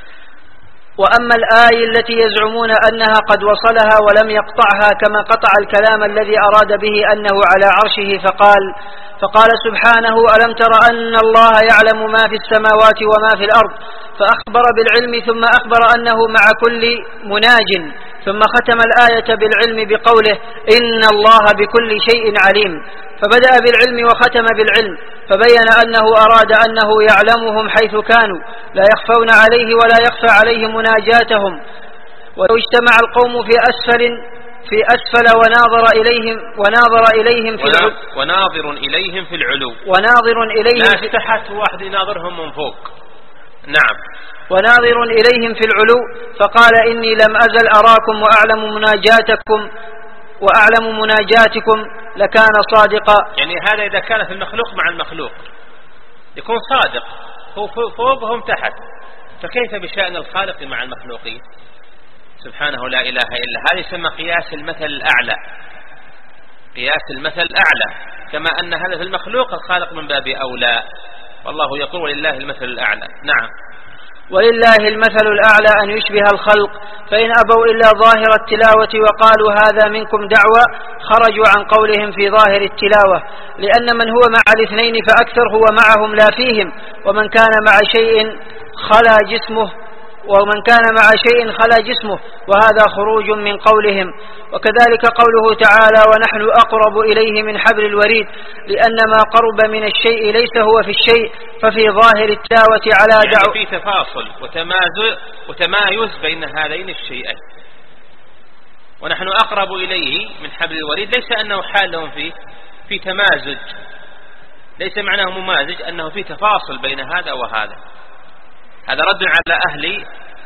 B: وأما الآية التي يزعمون أنها قد وصلها ولم يقطعها، كما قطع الكلام الذي أراد به أنه على عرشه، فقال فقال سبحانه: ألم تر أن الله يعلم ما في السماوات وما في الأرض، فأخبر بالعلم ثم أخبر أنه مع كل مناج، ثم ختم الآية بالعلم بقوله: إن الله بكل شيء عليم، فبدأ بالعلم وختم بالعلم، فبين أنه أراد أنه يعلمهم حيث كانوا لا يخفون عليه ولا يخفى عليه مناجاتهم. ولو اجتمع القوم في أسفل في أسفل وناظر إليهم وناظر إليهم في العلو
A: وناظر إليهم في العلو
B: وناظر إليهم
A: لا تحت واحد يناظرهم من فوق. نعم.
B: وناظر إليهم في العلو فقال إني لم أزل أراكم وأعلم مناجاتكم وأعلم مناجاتكم لكان صادقا.
A: يعني هذا إذا كان في المخلوق مع المخلوق يكون صادق، هو فوق وهم تحت، فكيف بشأن الخالق مع المخلوقين سبحانه لا إله إلا. هذا يسمى قياس المثل الأعلى، قياس المثل الأعلى، كما أن هذا في المخلوق الخالق من باب أولى، والله يقول ولله المثل الأعلى. نعم.
B: ولله المثل الأعلى أن يشبه الخلق، فإن أبوا إلا ظاهر التلاوة وقالوا هذا منكم دعوة خرجوا عن قولهم في ظاهر التلاوة، لأن من هو مع الاثنين فأكثر هو معهم لا فيهم، ومن كان مع شيء خلا جسمه ومن كان مع شيء خلا جسمه، وهذا خروج من قولهم. وكذلك قوله تعالى ونحن أقرب إليه من حبل الوريد، لأن ما قرب من الشيء ليس هو في الشيء، ففي ظاهر التلاوة على دعوة
A: يعني في تفاصل وتمايز وتمايز بين هذين الشيئين. ونحن أقرب إليه من حبل الوريد ليس أنه حال فيه في تمازج، ليس معناه ممازج، أنه في تفاصل بين هذا وهذا. هذا رد على أهل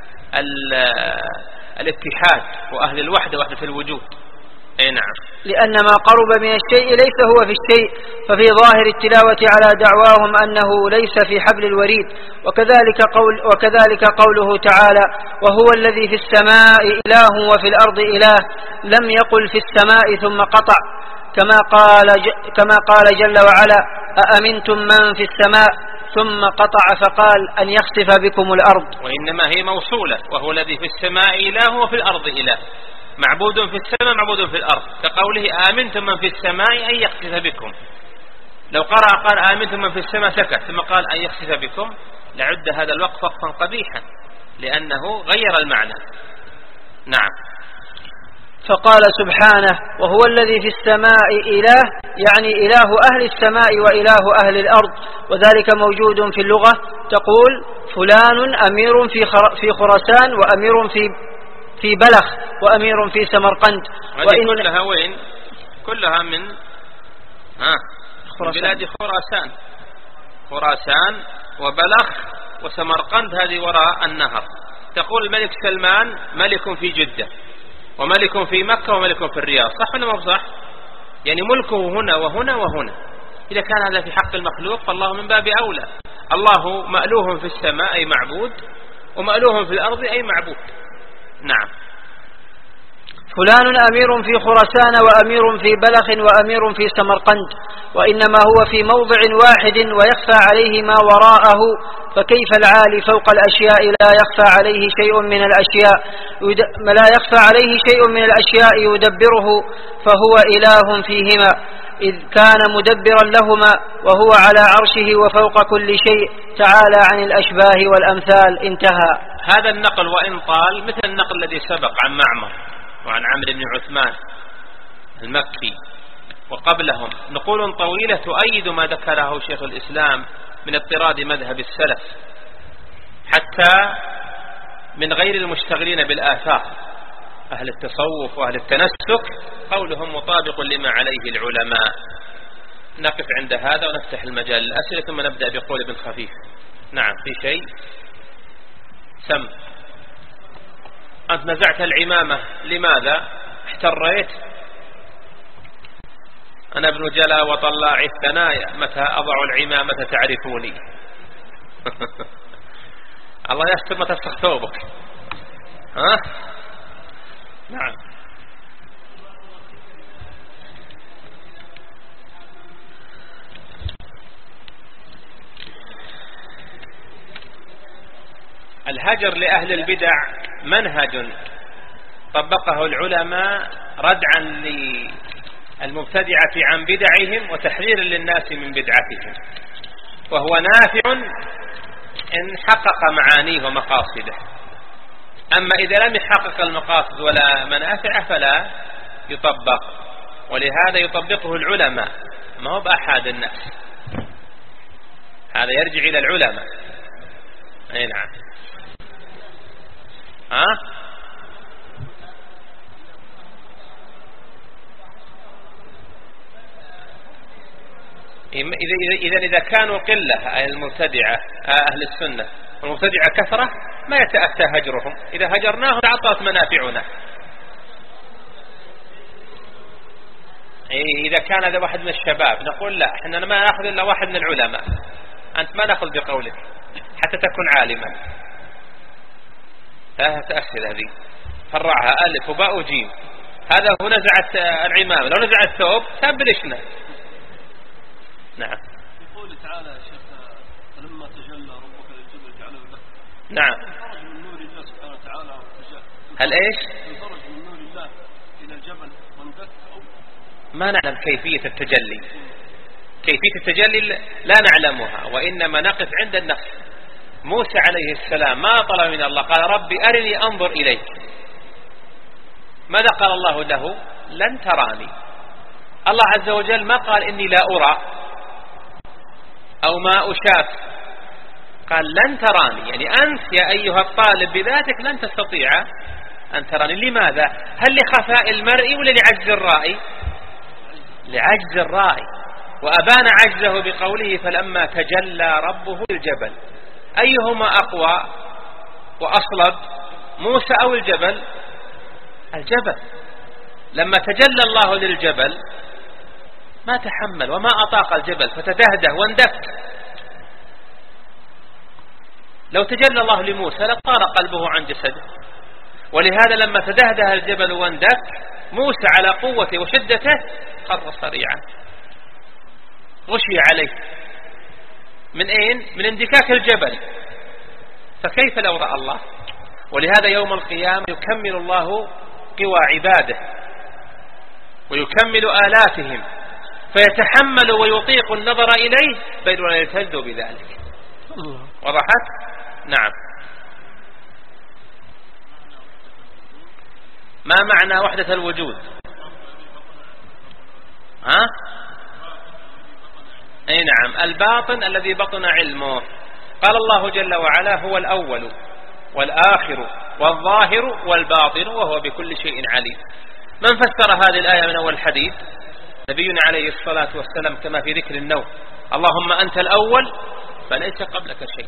A: الاتحاد وأهل الوحدة وحدة الوجود. أي نعم.
B: لأن ما قرب من الشيء ليس هو في الشيء، ففي ظاهر التلاوة على دعواهم أنه ليس في حبل الوريد. وكذلك, قول وكذلك قوله تعالى وهو الذي في السماء إله وفي الأرض إله، لم يقل في السماء ثم قطع، كما قال, كما قال جل وعلا أأمنتم من في السماء ثم قطع فقال أن يخسف بكم الأرض.
A: وإنما هي موصولة، وهو الذي في السماء إله وفي الأرض إله، معبود في السماء معبود في الأرض، كقوله آمنتم من في السماء أن يخسف بكم. لو قرأ قال آمنتم من في السماء سكت ثم قال أن يخسف بكم لعد هذا الوقف وقفا قبيحا، لأنه غير المعنى. نعم.
B: فقال سبحانه وهو الذي في السماء إله، يعني إله أهل السماء وإله أهل الأرض، وذلك موجود في اللغة، تقول فلان أمير في خراسان وأمير في في بلخ وأمير في سمرقند.
A: وإن كلها وين؟ كلها من ها من بلاد خراسان، خراسان وبلخ وسمرقند، هذه وراء النهر. تقول الملك سلمان ملك في جدة وملك في مكة وملك في الرياض، صح ولا مو صح؟ يعني ملكه هنا وهنا وهنا. إذا كان هذا في حق المخلوق فالله من باب أولى. الله مألوه في السماء أي معبود، ومألوه في الأرض أي معبود. نعم.
B: فلان أمير في خراسان وأمير في بلخ وأمير في سمرقند، وإنما هو في موضع واحد ويخفى عليه ما وراءه، فكيف العالي فوق الأشياء لا يخفى عليه شيء من الأشياء لا يخفى عليه شيء من الأشياء يدبره، فهو إله فيهما إذ كان مدبرا لهما، وهو على عرشه وفوق كل شيء تعالى عن الأشباه والأمثال. انتهى.
A: هذا النقل وإن طال مثل النقل الذي سبق عن معمر وعن عمرو بن عثمان المكي وقبلهم، نقول طويلة تؤيد ما ذكره شيخ الإسلام من اضطراد مذهب السلف، حتى من غير المشتغلين بالآثار أهل التصوف وأهل التنسك قولهم مطابق لما عليه العلماء. نقف عند هذا ونفتح المجال للأسئلة ثم نبدأ بقول ابن خفيف. نعم. في شيء؟ سم. أنت نزعت العمامة، لماذا؟ احتريت؟ أنا ابن جلا وطلاع الثنايا، متى أضع العمامة تعرفوني. الله يستر ما تفسخ ثوبك. ها؟ نعم. الهجر لأهل البدع منهج طبقه العلماء ردعا للمبتدعة عن بدعهم وتحذير للناس من بدعتهم، وهو نافع إن حقق معانيه ومقاصده. أما إذا لم يحقق المقاصد ولا منافع فلا يطبق، ولهذا يطبقه العلماء ما هو بأحد الناس. هذا يرجع إلى العلماء. أي نعم. ها؟ إذا إذا كانوا قلة المبتدعة أهل السنة والمبتدعة كثرة ما يتأتى هجرهم، إذا هجرناهم تعطلت منافعنا. إذا كان هذا واحد من الشباب نقول لا، احنا ما نأخذ إلا واحد من العلماء، أنت ما نأخذ بقولك حتى تكون عالما. لا تأخذ هذه، فرعها ألف وباء وجيم. هذا هو نزعت العمامة، لو نزع الثوب تبلشنا. نعم.
C: يقول تعالى يا شيخ فلما تجلى ربك للجبل جعله دكا.
A: نعم.
C: خرج من نور الله سبحانه وتعالى وتجلى.
A: هل ايش؟
C: خرج من نور الله إلى الجبل واندك أو
A: ما نعلم كيفية التجلي. كيفية التجلي لا نعلمها، وإنما نقف عند النقص. موسى عليه السلام ما طلب من الله، قال ربي أرني أنظر إليك. ماذا قال الله له؟ لن تراني. الله عز وجل ما قال إني لا أرى أو ما أشاف، قال لن تراني، يعني أنت يا أيها الطالب بذاتك لن تستطيع أن تراني. لماذا؟ هل لخفاء المرء ولا لعجز الرائي؟ لعجز الرائي. وأبان عجزه بقوله فلما تجلى ربه للجبل. أيهما أقوى وأصلب، موسى أو الجبل؟ الجبل. لما تجلى الله للجبل ما تحمل وما أطاق الجبل فتدهده واندك. لو تجلى الله لموسى لطار قلبه عن جسده. ولهذا لما تدهده الجبل واندك موسى على قوته وشدته خر صريعا، غشي عليه. من أين؟ من اندكاك الجبل. فكيف لو رأى الله؟ ولهذا يوم القيامة يكمل الله قوى عباده ويكمل آلاتهم فيتحمل ويطيق النظر إليه بل ولا يلتذ بذلك. وضحت؟ نعم. ما معنى وحدة الوجود؟ ها؟ أي نعم، الباطن الذي بطن علمه. قال الله جل وعلا هو الأول والآخر والظاهر والباطن وهو بكل شيء عليم. من فسر هذه الآية من أول الحديث؟ نبينا عليه الصلاة والسلام كما في ذكر النوم: اللهم أنت الأول فليس قبلك شيء،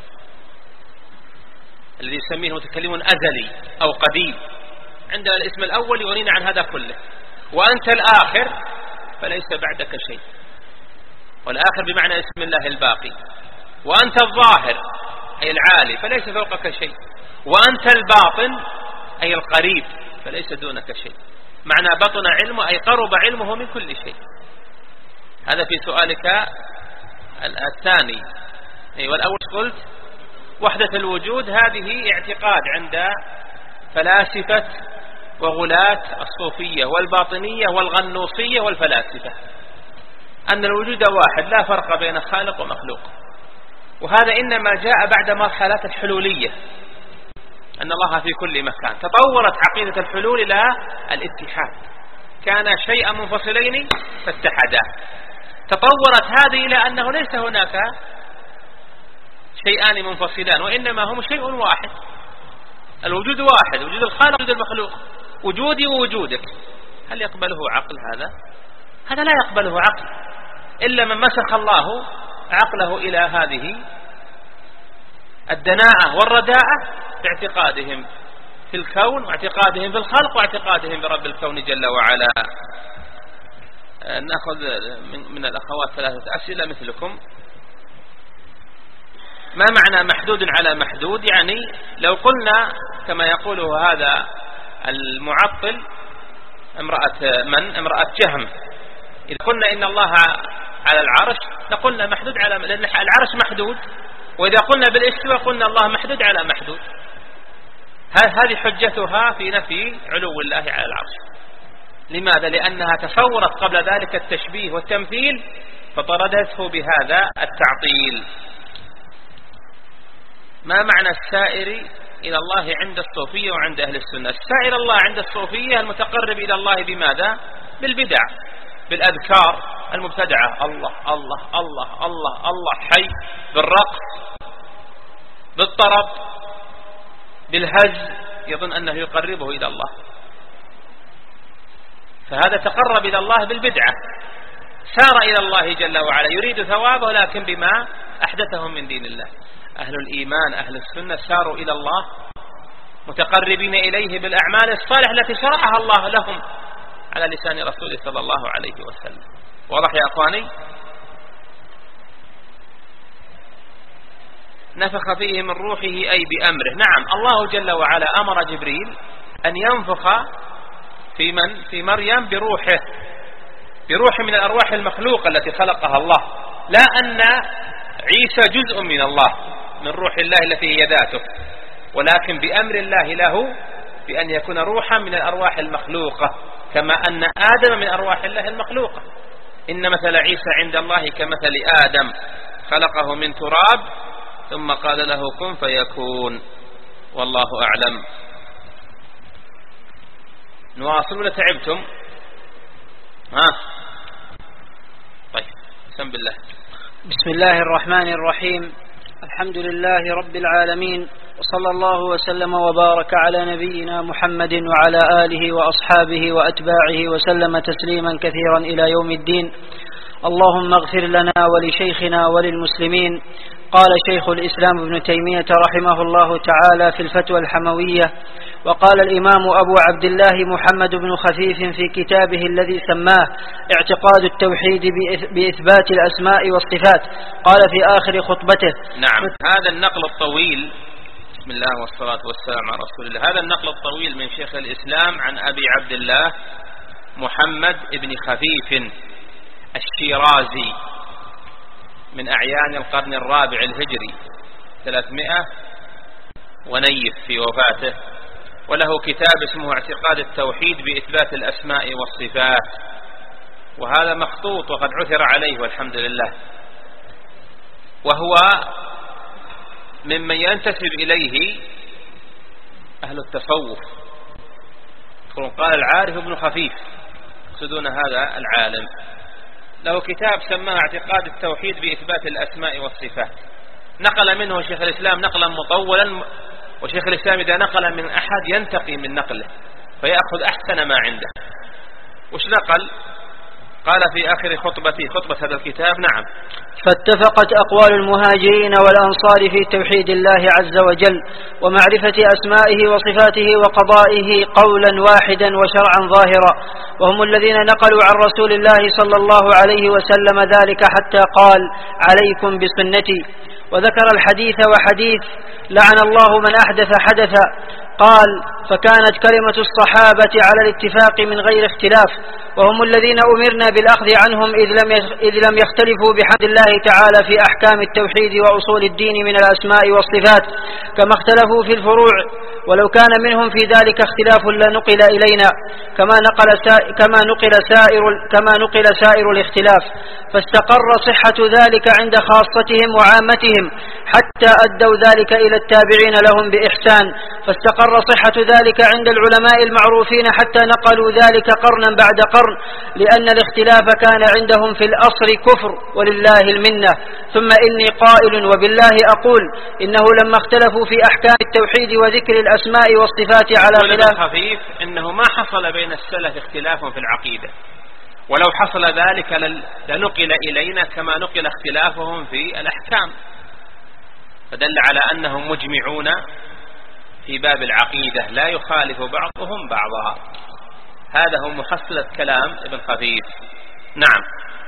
A: الذي يسميه متكلمون أزلي أو قديم. عندنا الاسم الأول يغنينا عن هذا كله. وأنت الآخر فليس بعدك شيء، والآخر بمعنى اسم الله الباقي. وأنت الظاهر أي العالي فليس فوقك شيء. وأنت الباطن أي القريب فليس دونك شيء. معنى بطن علمه أي قرب علمه من كل شيء. هذا في سؤالك الثاني. والأول قلت وحدة الوجود هذه اعتقاد عند فلاسفة وغلاة الصوفية والباطنية والغنوصية والفلاسفة أن الوجود واحد لا فرق بين خالق ومخلوق. وهذا إنما جاء بعد مرحلة الحلولية، أن الله في كل مكان. تطورت عقيدة الحلول إلى الاتحاد، كان شيئا منفصلين فاتحدا. تطورت هذه إلى أنه ليس هناك شيئان منفصلان وإنما هم شيء واحد. الوجود واحد، وجود الخالق وجود المخلوق، وجودي ووجودك. هل يقبله عقل هذا؟ هذا لا يقبله عقل إلا من مسخ الله عقله إلى هذه الدناءة والرداءة في اعتقادهم في الكون واعتقادهم في الخلق واعتقادهم برب الكون جل وعلا. نأخذ من الأخوات ثلاثة أسئلة مثلكم. ما معنى محدود على محدود؟ يعني لو قلنا كما يقوله هذا المعطل امرأة من؟ امرأة جهم. إذا قلنا إن الله على العرش لقلنا محدود على، لأن العرش محدود. وإذا قلنا بالاستواء قلنا الله محدود على محدود. هذه حجتها في نفي علو الله على العرش. لماذا؟ لأنها تصورت قبل ذلك التشبيه والتمثيل فطردته بهذا التعطيل. ما معنى السائر إلى الله عند الصوفية وعند أهل السنة؟ السائر الله عند الصوفية المتقرب إلى الله بماذا؟ بالبدع، بالأذكار، المبتدعة الله الله الله الله الله حي، بالرقص، بالطرب، بالهز، يظن أنه يقربه إلى الله، فهذا تقرب إلى الله بالبدعة، سار إلى الله جل وعلا يريد ثوابه لكن بما أحدثهم من دين الله. أهل الإيمان أهل السنة ساروا إلى الله متقربين إليه بالأعمال الصالحة التي شرعها الله لهم على لسان رسوله صلى الله عليه وسلم. واضح يا أخواني؟ نفخ فيه من روحه أي بأمره. نعم، الله جل وعلا أمر جبريل أن ينفخ في من في مريم بروحه، بروح من الأرواح المخلوقة التي خلقها الله، لا أن عيسى جزء من الله من روح الله التي هي ذاته، ولكن بأمر الله له بأن يكون روحا من الأرواح المخلوقة، كما أن آدم من أرواح الله المخلوقة. إن مثل عيسى عند الله كمثل آدم خلقه من تراب ثم قال له كن فيكون. والله أعلم. نواصل ولا تعبتم؟ ها طيب، بسم الله.
B: بسم الله الرحمن الرحيم. الحمد لله رب العالمين، وصلى الله وسلم وبارك على نبينا محمد وعلى آله وأصحابه وأتباعه وسلم تسليما كثيرا إلى يوم الدين. اللهم اغفر لنا ولشيخنا وللمسلمين. قال شيخ الإسلام ابن تيمية رحمه الله تعالى في الفتوى الحموية: وقال الإمام أبو عبد الله محمد بن خفيف في كتابه الذي سماه اعتقاد التوحيد بإثبات الأسماء والصفات، قال في آخر خطبته.
A: نعم، هذا النقل الطويل، بسم الله والصلاة والسلام على رسول الله، هذا النقل الطويل من شيخ الإسلام عن أبي عبد الله محمد بن خفيف الشيرازي من أعيان القرن الرابع الهجري، ثلاثمائة ونيف في وفاته، وله كتاب اسمه اعتقاد التوحيد بإثبات الأسماء والصفات، وهذا مخطوط وقد عثر عليه والحمد لله، وهو ممن ينتسب إليه أهل التصوف. قال العارف ابن خفيف، يقصدون هذا العالم، له كتاب سماه اعتقاد التوحيد بإثبات الأسماء والصفات. نقل منه شيخ الإسلام نقلا مطولا، وشيخ الإسلام إذا نقل من أحد ينتقي من نقله فيأخذ أحسن ما عنده. وش نقل؟ قال في آخر خطبته، خطبة هذا الكتاب: نعم،
B: فاتفقت أقوال المهاجرين والأنصار في توحيد الله عز وجل ومعرفة أسمائه وصفاته وقضائه قولا واحدا وشرعا ظاهرا، وهم الذين نقلوا عن رسول الله صلى الله عليه وسلم ذلك حتى قال: عليكم بسنتي. وذكر الحديث وحديث: لعن الله من أحدث حدثا. قال: فكانت كلمة الصحابة على الاتفاق من غير اختلاف، وهم الذين أمرنا بالأخذ عنهم إذ لم إذ لم يختلفوا بحمد الله تعالى في أحكام التوحيد وأصول الدين من الأسماء والصفات كما اختلفوا في الفروع، ولو كان منهم في ذلك اختلاف لنقل إلينا كما نقل كما نقل سائر كما نقل سائر الاختلاف، فاستقر صحة ذلك عند خاصتهم وعامتهم حتى أدوا ذلك إلى التابعين لهم بإحسان، فاستقر صحة ذلك عند العلماء المعروفين حتى نقلوا ذلك قرنا بعد قرن، لأن الاختلاف كان عندهم في الأصل كفر ولله المنة. ثم إني قائل وبالله أقول إنه لما اختلفوا في أحكام التوحيد وذكر الأسماء والصفات على خلاف
A: خفيف إنه ما حصل بين السلف اختلاف في العقيدة، ولو حصل ذلك لنقل إلينا كما نقل اختلافهم في الأحكام، فدل على أنهم مجمعون في باب العقيدة لا يخالف بعضهم بعضها. هذا هو محصلة كلام ابن خفيف. نعم،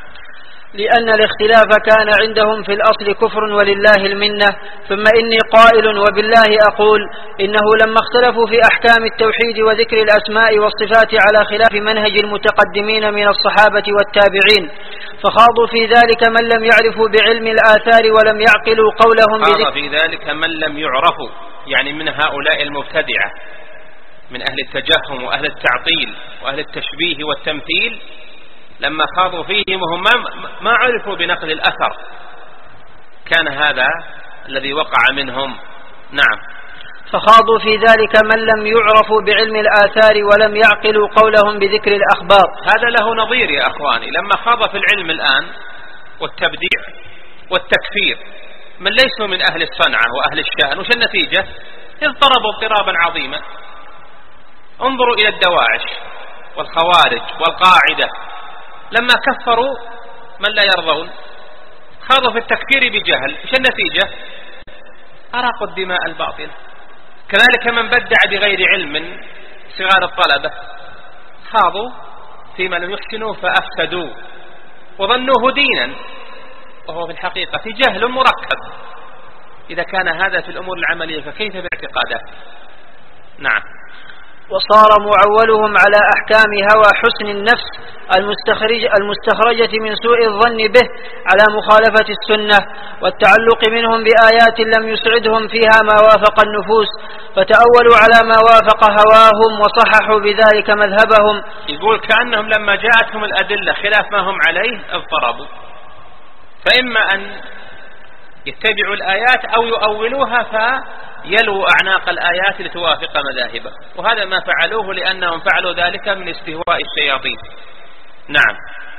B: لأن الاختلاف كان عندهم في الأصل كفر ولله المنة. ثم إني قائل وبالله أقول إنه لما اختلفوا في أحكام التوحيد وذكر الأسماء والصفات على خلاف منهج المتقدمين من الصحابة والتابعين، فخاضوا في ذلك من لم يعرفوا بعلم الآثار ولم يعقلوا قولهم
A: خاض في ذلك من لم يعرفوا، يعني من هؤلاء المبتدعة من أهل التجهم وأهل التعطيل وأهل التشبيه والتمثيل، لما خاضوا فيهم وهم ما عرفوا بنقل الأثر، كان هذا الذي وقع منهم. نعم،
B: فخاضوا في ذلك من لم يعرفوا بعلم الآثار ولم يعقلوا قولهم بذكر الأخبار.
A: هذا له نظير يا أخواني، لما خاض في العلم الآن والتبديع والتكفير من ليسوا من أهل الصنعة وأهل الشأن، وش النتيجة؟ اضطربوا اضطرابا عظيما. انظروا إلى الدواعش والخوارج والقاعدة، لما كفروا من لا يرضون خاضوا في التكفير بجهل، وش النتيجة؟ أراقوا الدماء الباطلة. كذلك من بدع بغير علم من صغار الطلبة خاضوا فيما لم يحسنوا فأفسدوا وظنوه دينا وهو في الحقيقة جهل مركب. إذا كان هذا في الأمور العملية فكيف باعتقادات؟ نعم.
B: وصار معولهم على أحكام هوى حسن النفس المستخرج المستخرجة من سوء الظن به على مخالفة السنة والتعلق منهم بآيات لم يسعدهم فيها ما وافق النفوس، فتأولوا على ما وافق هواهم وصححوا بذلك مذهبهم.
A: يقول كأنهم لما جاءتهم الأدلة خلاف ما هم عليه اضطربوا، فإما أن يتبعوا الآيات أو يؤولوها فيلوا أعناق الآيات لتوافق مذاهبه، وهذا ما فعلوه لأنهم فعلوا ذلك من استهواء الشياطين. نعم.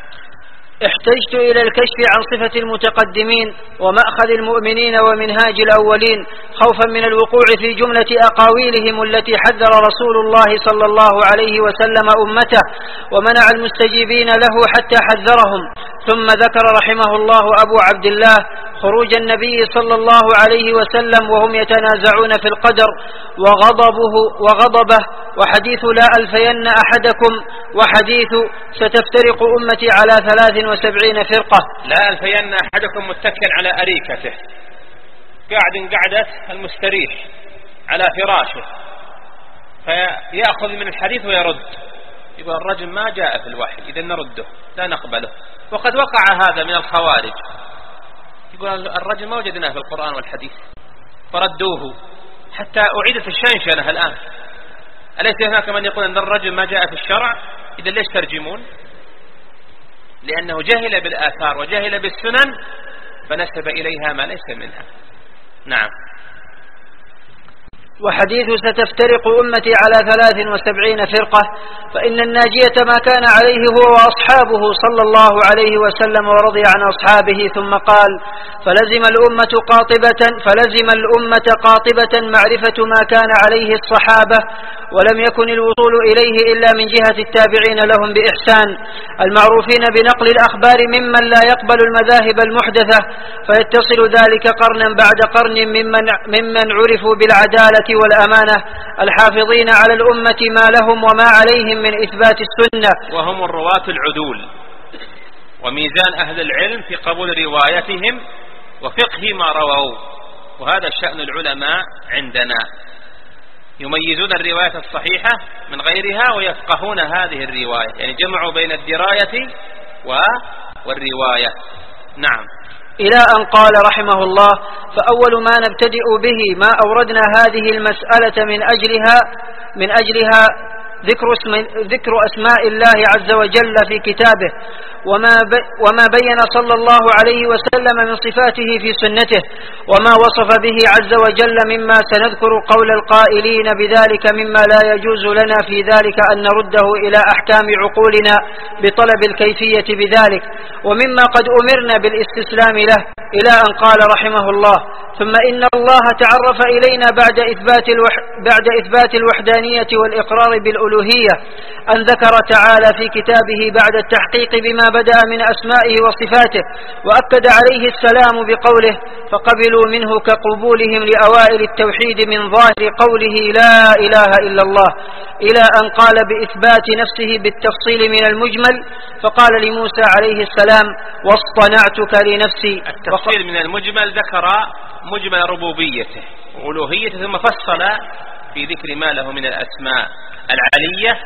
B: احتجت إلى الكشف عن صفة المتقدمين ومأخذ المؤمنين ومنهاج الأولين خوفا من الوقوع في جملة أقاويلهم التي حذر رسول الله صلى الله عليه وسلم أمته ومنع المستجيبين له حتى حذرهم. ثم ذكر رحمه الله أبو عبد الله خروج النبي صلى الله عليه وسلم وهم يتنازعون في القدر وغضبه وغضبه وحديث لا ألفين أحدكم وحديث ستفترق أمتي على ثلاث وسبعين فرقة.
A: لا ألفين أحدكم متكئا على أريكته قاعد قعدة المستريح على فراشه فيأخذ من الحديث ويرد، يقول الرجل ما جاء في الوحي إذا نرده لا نقبله. وقد وقع هذا من الخوارج، يقول الرجل ما وجدناه في القرآن والحديث فردوه حتى أعيدت الشنشنة الآن. أليس هناك من يقول أن الرجل ما جاء في الشرع؟ إذا ليش ترجمون؟ لأنه جهل بالآثار وجهل بالسنن فنسب إليها ما ليس منها. نعم.
B: وحديث ستفترق أمتي على ثلاث وسبعين فرقة، فإن الناجية ما كان عليه هو وأصحابه صلى الله عليه وسلم ورضي عن أصحابه. ثم قال فلزم الأمة قاطبة فلزم الأمة قاطبة معرفة ما كان عليه الصحابة، ولم يكن الوصول إليه إلا من جهة التابعين لهم بإحسان المعروفين بنقل الأخبار ممن لا يقبل المذاهب المحدثة، فيتصل ذلك قرنا بعد قرن ممن, ممن عرفوا بالعدالة والأمانة الحافظين على الأمة ما لهم وما عليهم من إثبات السنة،
A: وهم الرواة العدول وميزان أهل العلم في قبول روايتهم وفقه ما رووا. وهذا شأن العلماء عندنا، يميزون الرواية الصحيحة من غيرها ويفقهون هذه الرواية، يعني جمعوا بين الدراية والرواية. نعم.
B: إلى أن قال رحمه الله فأول ما نبتدئ به ما أوردنا هذه المسألة من أجلها من أجلها ذكر, اسم ذكر أسماء الله عز وجل في كتابه وما, وما بين صلى الله عليه وسلم من صفاته في سنته وما وصف به عز وجل مما سنذكر قول القائلين بذلك مما لا يجوز لنا في ذلك أن نرده إلى أحكام عقولنا بطلب الكيفية بذلك، ومما قد أمرنا بالاستسلام له. إلى أن قال رحمه الله ثم إن الله تعرف إلينا بعد إثبات, الوح بعد إثبات الوحدانية والإقرار بالألوهية أن ذكر تعالى في كتابه بعد التحقيق بما بدأ من أسمائه وصفاته، وأكد عليه السلام بقوله فقبلوا منه كقبولهم لأوائل التوحيد من ظاهر قوله لا إله إلا الله، إلى أن قال بإثبات نفسه بالتفصيل من المجمل فقال لموسى عليه السلام واصطنعتك لنفسي.
A: التفصيل من المجمل ذكر مجمل ربوبيته وألوهيته ثم فصل في ذكر ما له من الأسماء العالية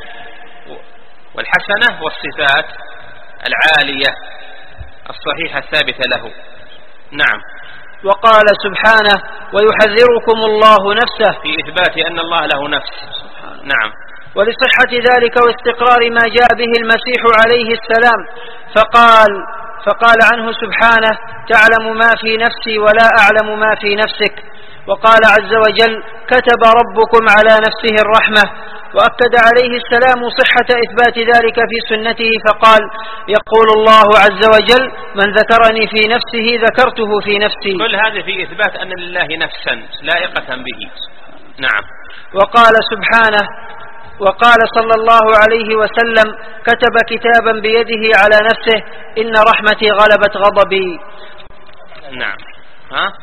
A: والحسنة والصفات العالية الصحيحة الثابتة له. نعم.
B: وقال سبحانه ويحذركم الله نفسه
A: في إثبات أن الله له نفس. نعم.
B: ولصحة ذلك واستقرار ما جاء به المسيح عليه السلام فقال فقال عنه سبحانه تعلم ما في نفسي ولا أعلم ما في نفسك. وقال عز وجل كتب ربكم على نفسه الرحمة. وأكد عليه السلام صحة إثبات ذلك في سنته فقال: يقول الله عز وجل: من ذكرني في نفسه ذكرته في نفسي.
A: كل هذا في إثبات أن لله نفسا لائقة به. نعم.
B: وقال سبحانه وقال صلى الله عليه وسلم: كتب كتابا بيده على نفسه: إن رحمتي غلبت غضبي.
A: نعم. ها؟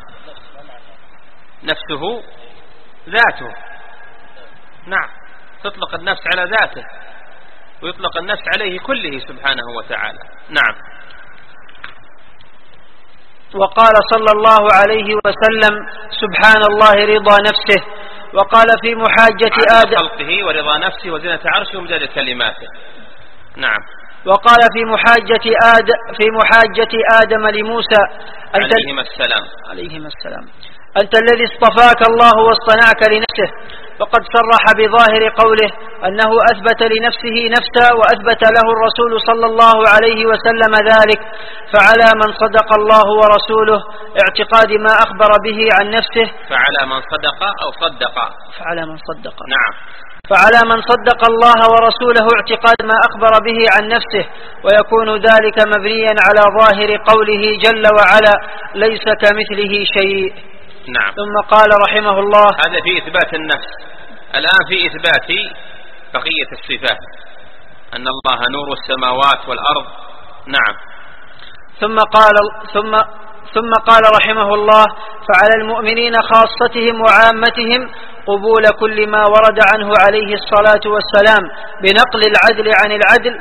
A: نفسه ذاته. نعم، تطلق النفس على ذاته ويطلق النفس عليه كله سبحانه وتعالى. نعم.
B: وقال صلى الله عليه وسلم: سبحان الله رضا نفسه. وقال في محاجة آدم
A: خلقه ورضا نفسه وزنة عرشه ومداد كلماته. نعم.
B: وقال في محاجة آدم في محاجة آدم لموسى: أنت
A: عليهما السلام
B: عليهما السلام أنت الذي اصطفاك الله واصطنعك لنفسه. وقد صرح بظاهر قوله أنه أثبت لنفسه نفسا، وأثبت له الرسول صلى الله عليه وسلم ذلك. فعلى من صدق الله ورسوله اعتقاد ما أخبر به عن نفسه.
A: فعلى من صدق أو صدق
B: فعلى من صدق
A: نعم.
B: فعلى من صدق الله ورسوله اعتقاد ما أخبر به عن نفسه، ويكون ذلك مبنيا على ظاهر قوله جل وعلا: ليس كمثله شيء.
A: نعم.
B: ثم قال رحمه الله:
A: هذا في إثبات النفس. الآن في إثبات بقية الصفات، أن الله نور السماوات والأرض. نعم.
B: ثم قال ثم ثم قال رحمه الله: فعلى المؤمنين خاصتهم وعامتهم قبول كل ما ورد عنه عليه الصلاة والسلام بنقل العدل عن العدل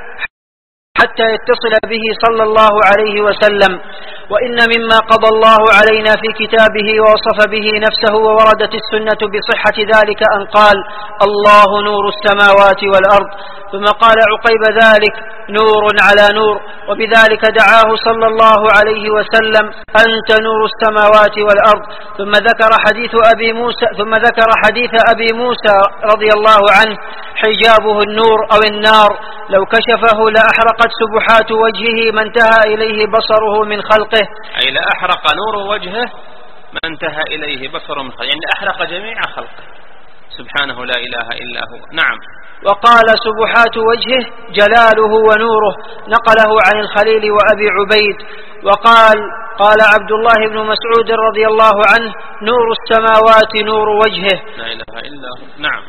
B: حتى يتصل به صلى الله عليه وسلم. وإن مما قضى الله علينا في كتابه ووصف به نفسه ووردت السنة بصحة ذلك أن قال: الله نور السماوات والأرض. ثم قال عقيب ذلك: نور على نور. وبذلك دعاه صلى الله عليه وسلم: أنت نور السماوات والأرض. ثم ذكر حديث أبي موسى ثم ذكر حديث أبي موسى رضي الله عنه: حجابه النور أو النار، لو كشفه لأحرقت سبحات وجهه ما انتهى إليه بصره من خلقه.
A: أي لأحرق نور وجهه ما انتهى إليه بصره من خلقه، يعني لأحرق جميع خلقه سبحانه لا إله إلا هو. نعم.
B: وقال سبحات وجهه جلاله ونوره، نقله عن الخليل وأبي عبيد. وقال قال عبد الله بن مسعود رضي الله عنه: نور السماوات نور وجهه.
A: لا إله إلا هو. نعم.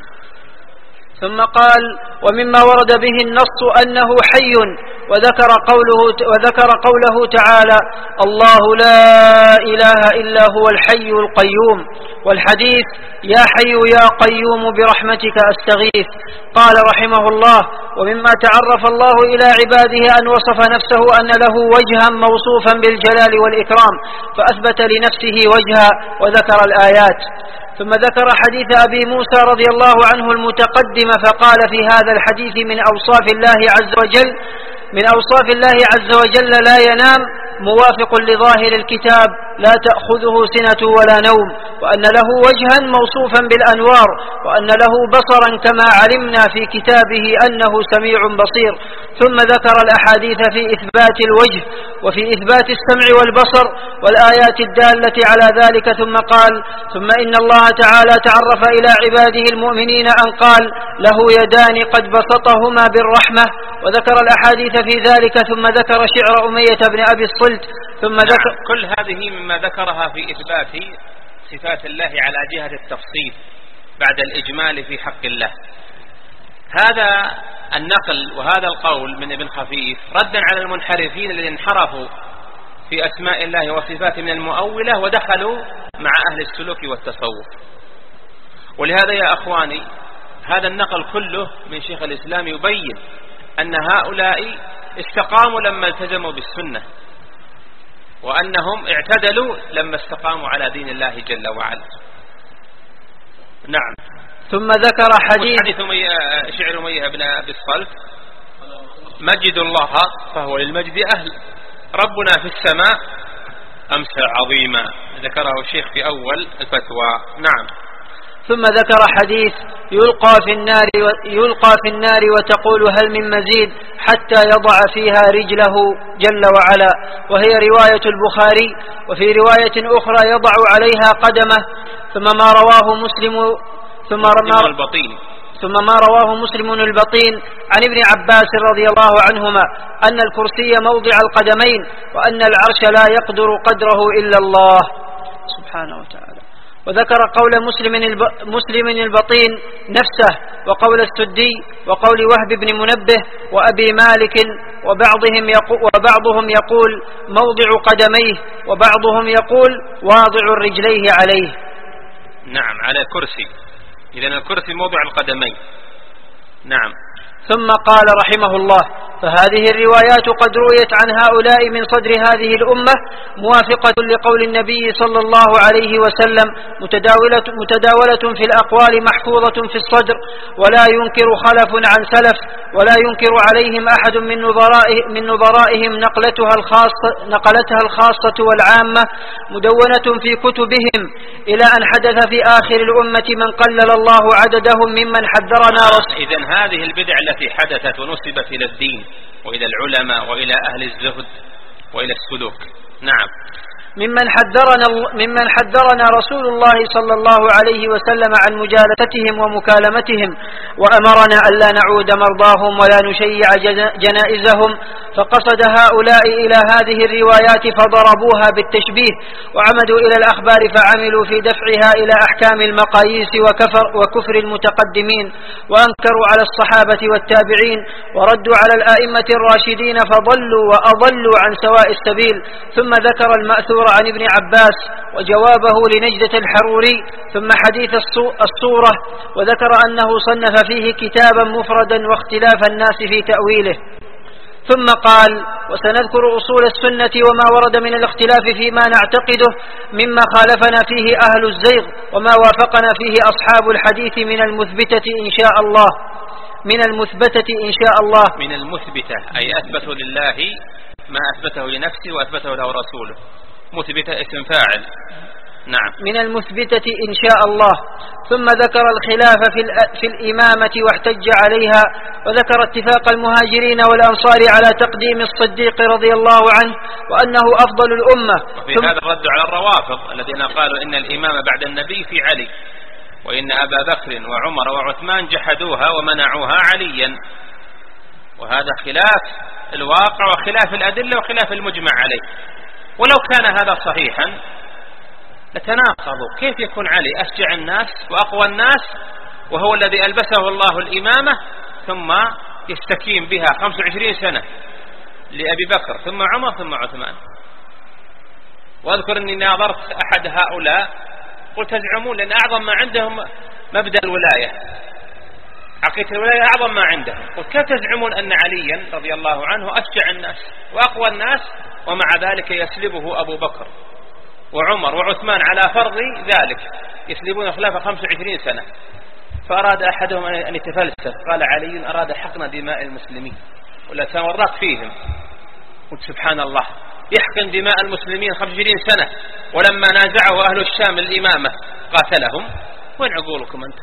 B: ثم قال: ومما ورد به النص أنه حي، وذكر قوله, وذكر قوله تعالى: الله لا إله إلا هو الحي القيوم. والحديث: يا حي يا قيوم برحمتك أستغيث. قال رحمه الله: ومما تعرف الله إلى عباده أن وصف نفسه أن له وجها موصوفا بالجلال والإكرام، فأثبت لنفسه وجها وذكر الآيات. ثم ذكر حديث أبي موسى رضي الله عنه المتقدم، فقال في هذا الحديث: من أوصاف الله عز وجل من أوصاف الله عز وجل لا ينام، موافق لظاهر الكتاب: لا تأخذه سنة ولا نوم. وأن له وجها موصوفا بالأنوار، وأن له بصرا كما علمنا في كتابه أنه سميع بصير. ثم ذكر الأحاديث في إثبات الوجه وفي إثبات السمع والبصر والآيات الدالة على ذلك. ثم قال: ثم إن الله تعالى تعرف إلى عباده المؤمنين أن قال: له يدان قد بسطهما بالرحمة. وذكر الأحاديث في ذلك. ثم ذكر شعر أمية بن أبي الصلت. ثم ذكر
A: نعم. كل هذه مما ذكرها في إثبات صفات الله على جهة التفصيل بعد الإجمال في حق الله. هذا النقل وهذا القول من ابن خفيف ردا على المنحرفين الذين انحرفوا في أسماء الله وصفاته من المؤولة ودخلوا مع أهل السلوك والتصوف. ولهذا يا أخواني هذا النقل كله من شيخ الإسلام يبين أن هؤلاء استقاموا لما التزموا بالسنة، وأنهم اعتدلوا لما استقاموا على دين الله جل وعلا. نعم.
B: ثم ذكر حديث,
A: حديث شعر أمية بن أبي الصلت: مجد الله فهو للمجد أهل، ربنا في السماء أمسى عظيما. ذكره الشيخ في أول الفتوى. نعم.
B: ثم ذكر حديث: يلقى في النار يلقى في النار وتقول هل من مزيد، حتى يضع فيها رجله جل وعلا، وهي رواية البخاري. وفي رواية أخرى: يضع عليها قدمه. ثم ما رواه مسلم ثم
A: مسلم البطين
B: ثم ما رواه مسلم البطين عن ابن عباس رضي الله عنهما أن الكرسي موضع القدمين وأن العرش لا يقدر قدره إلا الله سبحانه وتعالى. وذكر قول مسلم مسلم البطين نفسه وقول السدي وقول وهب بن منبه وأبي مالك وبعضهم يقول, وبعضهم يقول موضع قدميه وبعضهم يقول واضع رجليه عليه.
A: نعم على كرسي، إذن الكرسي موضع القدمين. نعم.
B: ثم قال رحمه الله فهذه الروايات قد رويت عن هؤلاء من صدر هذه الأمة موافقة لقول النبي صلى الله عليه وسلم متداولة, متداولة في الأقوال محفوظة في الصدر ولا ينكر خلف عن سلف ولا ينكر عليهم أحد من, نظرائه من نظرائهم نقلتها الخاصة, نقلتها الخاصة والعامة مدونة في كتبهم إلى أن حدث في آخر الأمة من قلل الله عددهم ممن حذرنا رسول.
A: إذن هذه البدع التي حدثت ونسبت إلى الدين وإلى العلماء وإلى أهل الزهد وإلى السلوك. نعم.
B: ممن حذرنا, ممن حذرنا رسول الله صلى الله عليه وسلم عن مجالستهم ومكالمتهم وأمرنا ألا نعود مرضاهم ولا نشيع جنائزهم، فقصد هؤلاء إلى هذه الروايات فضربوها بالتشبيه وعمدوا إلى الأخبار فعملوا في دفعها إلى أحكام المقاييس وكفر, وكفر المتقدمين وأنكروا على الصحابة والتابعين وردوا على الآئمة الراشدين فضلوا وأضلوا عن سواء السبيل. ثم ذكر المأثور عن ابن عباس وجوابه لنجدة الحروري ثم حديث الصورة وذكر أنه صنف فيه كتابا مفردا واختلاف الناس في تأويله. ثم قال وسنذكر أصول السنة وما ورد من الاختلاف فيما نعتقده مما خالفنا فيه أهل الزيغ وما وافقنا فيه أصحاب الحديث من المثبتة إن شاء الله من المثبتة إن شاء الله
A: من المثبتة أي أثبته لله ما أثبته لنفسه وأثبته له رسوله. مثبتة اسم فاعل. نعم.
B: من المثبتة إن شاء الله. ثم ذكر الخلاف في, في الإمامة واحتج عليها وذكر اتفاق المهاجرين والأنصار على تقديم الصديق رضي الله عنه وأنه أفضل الأمة.
A: وفي هذا الرد على الروافض الذين قالوا إن الإمامة بعد النبي في علي وإن أبا بكر وعمر وعثمان جحدوها ومنعوها عليا، وهذا خلاف الواقع وخلاف الأدلة وخلاف المجمع عليه. ولو كان هذا صحيحا لتناقضوا، كيف يكون علي أشجع الناس وأقوى الناس وهو الذي ألبسه الله الإمامة ثم يستكين بها خمس وعشرين سنة لأبي بكر ثم عمر ثم عثمان؟ وأذكر أني ناظرت أحد هؤلاء قلت تزعمون لأن أعظم ما عندهم مبدأ الولاية، عقيدة الولاية أعظم ما عندهم، قلت كيف تزعمون أن عليا رضي الله عنه أشجع الناس وأقوى الناس ومع ذلك يسلبه أبو بكر وعمر وعثمان على فرض ذلك يسلبون خلافه خمس وعشرين سنة؟ فأراد أحدهم أن يتفلسف قال علي أراد حقن دماء المسلمين ولا تورط فيهم. قلت سبحان الله، يحقن دماء المسلمين خمس وعشرين سنة ولما نازعه أهل الشام الإمامة قاتلهم؟ وين عقولكم أنت؟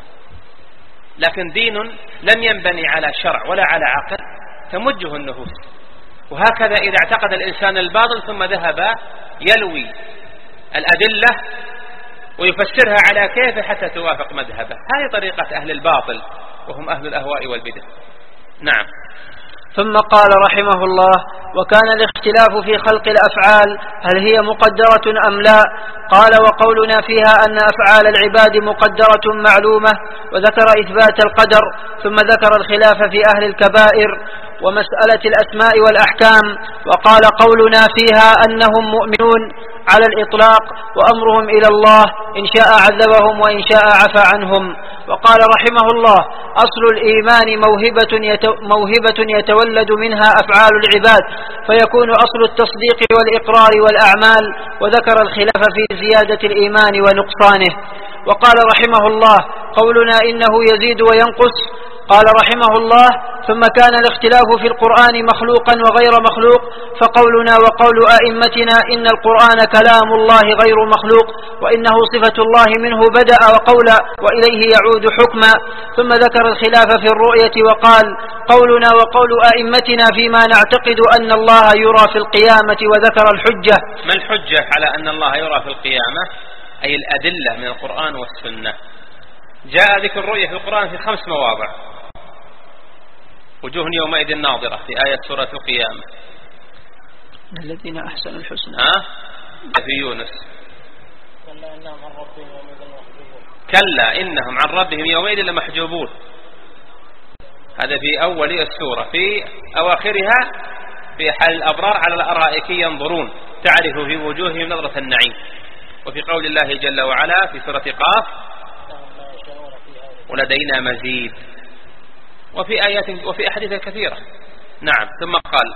A: لكن دين لم ينبني على شرع ولا على عقل تمجه النفوس. وهكذا إذا اعتقد الإنسان الباطل ثم ذهب يلوي الأدلة ويفسرها على كيف حتى توافق مذهبه، هذه طريقة أهل الباطل وهم أهل الأهواء والبدع. نعم.
B: ثم قال رحمه الله وكان الاختلاف في خلق الأفعال هل هي مقدرة أم لا؟ قال وقولنا فيها أن أفعال العباد مقدرة معلومة، وذكر إثبات القدر ثم ذكر الخلاف في أهل الكبائر ومسألة الأسماء والأحكام، وقال قولنا فيها أنهم مؤمنون على الإطلاق وأمرهم إلى الله إن شاء عذبهم وإن شاء عفى عنهم. وقال رحمه الله أصل الإيمان موهبة, يتو موهبة يتولد منها أفعال العباد فيكون أصل التصديق والإقرار والأعمال، وذكر الخلاف في زيادة الإيمان ونقصانه. وقال رحمه الله قولنا إنه يزيد وينقص، قال رحمه الله ثم كان الاختلاف في القرآن مخلوقا وغير مخلوق، فقولنا وقول أئمتنا إن القرآن كلام الله غير مخلوق وإنه صفة الله منه بدأ وقولا وإليه يعود حكما. ثم ذكر الخلاف في الرؤية وقال قولنا وقول أئمتنا فيما نعتقد أن الله يرى في القيامة، وذكر الحجة.
A: ما الحجة على أن الله يرى في القيامة؟ أي الأدلة من القرآن والسنة. جاء ذكر الرؤية في القرآن في خمس مواضع. وجوه يومئذ ناظرة في آية سورة القيامة،
B: الذين أحسنوا الحسنى
A: ها في يونس، كلا إنهم عن ربهم يومئذ لمحجوبون، هذا في أول السورة. في أواخرها في حال الأبرار على الأرائك ينظرون تعرف في وجوههم نظرة النعيم. وفي قول الله جل وعلا في سورة قاف ولدينا مزيد، وفي آيات وفي أحاديث كثيرة. نعم. ثم قال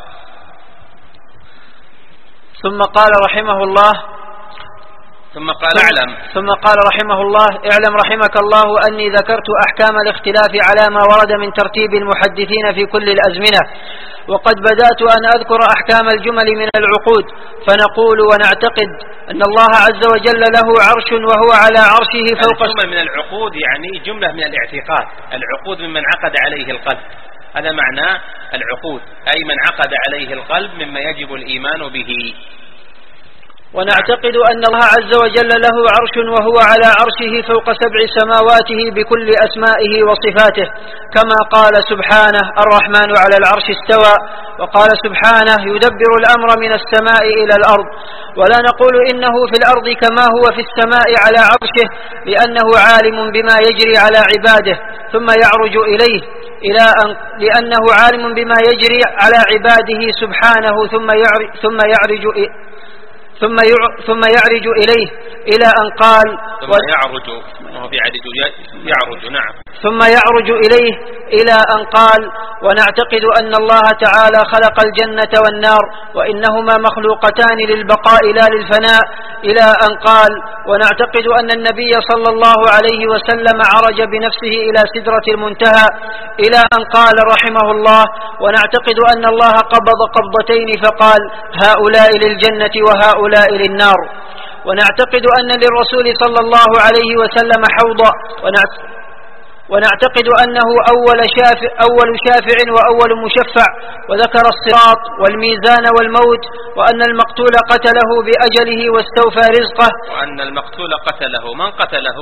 B: ثم قال رحمه الله
A: ثم قال اعلم
B: ثم قال رحمه الله اعلم رحمك الله أني ذكرت أحكام الاختلاف على ما ورد من ترتيب المحدثين في كل الأزمنة، وقد بدأت أن أذكر أحكام الجمل من العقود، فنقول ونعتقد أن الله عز وجل له عرش وهو على عرشه فوق.
A: الجمل من العقود يعني جملة من الاعتقاد، العقود ممن عقد عليه القلب، هذا معنى العقود، أي من عقد عليه القلب مما يجب الإيمان به.
B: ونعتقد أن الله عز وجل له عرش وهو على عرشه فوق سبع سماواته بكل أسمائه وصفاته، كما قال سبحانه الرحمن على العرش استوى، وقال سبحانه يدبر الأمر من السماء إلى الأرض. ولا نقول إنه في الأرض كما هو في السماء على عرشه، لأنه عالم بما يجري على عباده ثم يعرج إليه إلى أن لأنه عالم بما يجري على عباده سبحانه ثم يعرج ثم يعرج ثم ثم يعرج إليه إلى أن قال
A: ثم يعرج وهو يعرج يعرج نعم
B: ثم يعرج إليه إلى أن قال ونعتقد أن الله تعالى خلق الجنة والنار وإنهما مخلوقتان للبقاء لا للفناء إلى أن قال ونعتقد أن النبي صلى الله عليه وسلم عرج بنفسه إلى سدرة المنتهى إلى أن قال رحمه الله ونعتقد أن الله قبض قبضتين فقال هؤلاء للجنة وهؤلاء للنار. ونعتقد أن للرسول صلى الله عليه وسلم حوضا ونعتقد أنه أول شافع, أول شافع وأول مشفع، وذكر الصراط والميزان والموت، وأن المقتول قتله بأجله واستوفى رزقه.
A: وأن المقتول قتله من قتله؟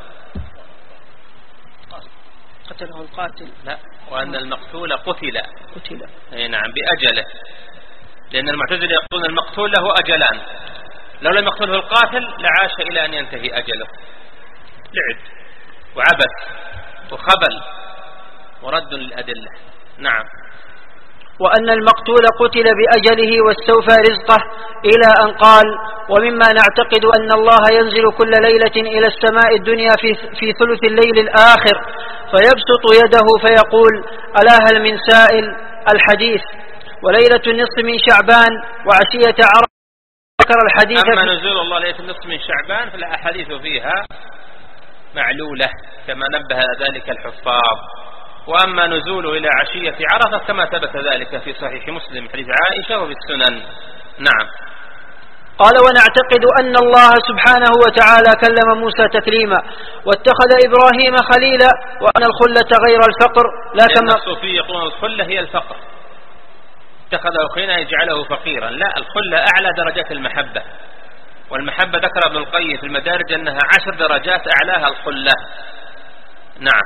B: قتله القاتل.
A: لا، وأن المقتول قتل
B: قتل
A: أي نعم بأجله، لأن المعتزلة يقولون المقتول له أجلان، لو لم يقتله القاتل لعاش إلى أن ينتهي أجله. لعب وعبث وخبل ورد للأدلة. نعم.
B: وأن المقتول قتل بأجله واستوفى رزقه إلى أن قال ومما نعتقد أن الله ينزل كل ليلة إلى السماء الدنيا في, في ثلث الليل الآخر فيبسط يده فيقول ألا هل من سائل الحديث، وليلة النصف من شعبان وعشية عرفة. ذكر الحديث.
A: أما نزول الله ليلة النصف من شعبان فالأحاديث فيها معلولة كما نبه ذلك الحفاظ. وأما نزوله إلى عشية عرفة كما ثبت ذلك في صحيح مسلم حديث عائشة وفي السنن. نعم.
B: قال ونعتقد أن الله سبحانه وتعالى كلم موسى تكليما واتخذ إبراهيم خليلا، وأن الخلة غير الفقر لا كما
A: الصوفية يقولون الخلة هي الفقر، اتخذه خليلا يجعله فقيرا. لا، الخلة أعلى درجات المحبة، والمحبة ذكر ابن القيم في المدارج أنها عشر درجات أعلاها الخلة. نعم.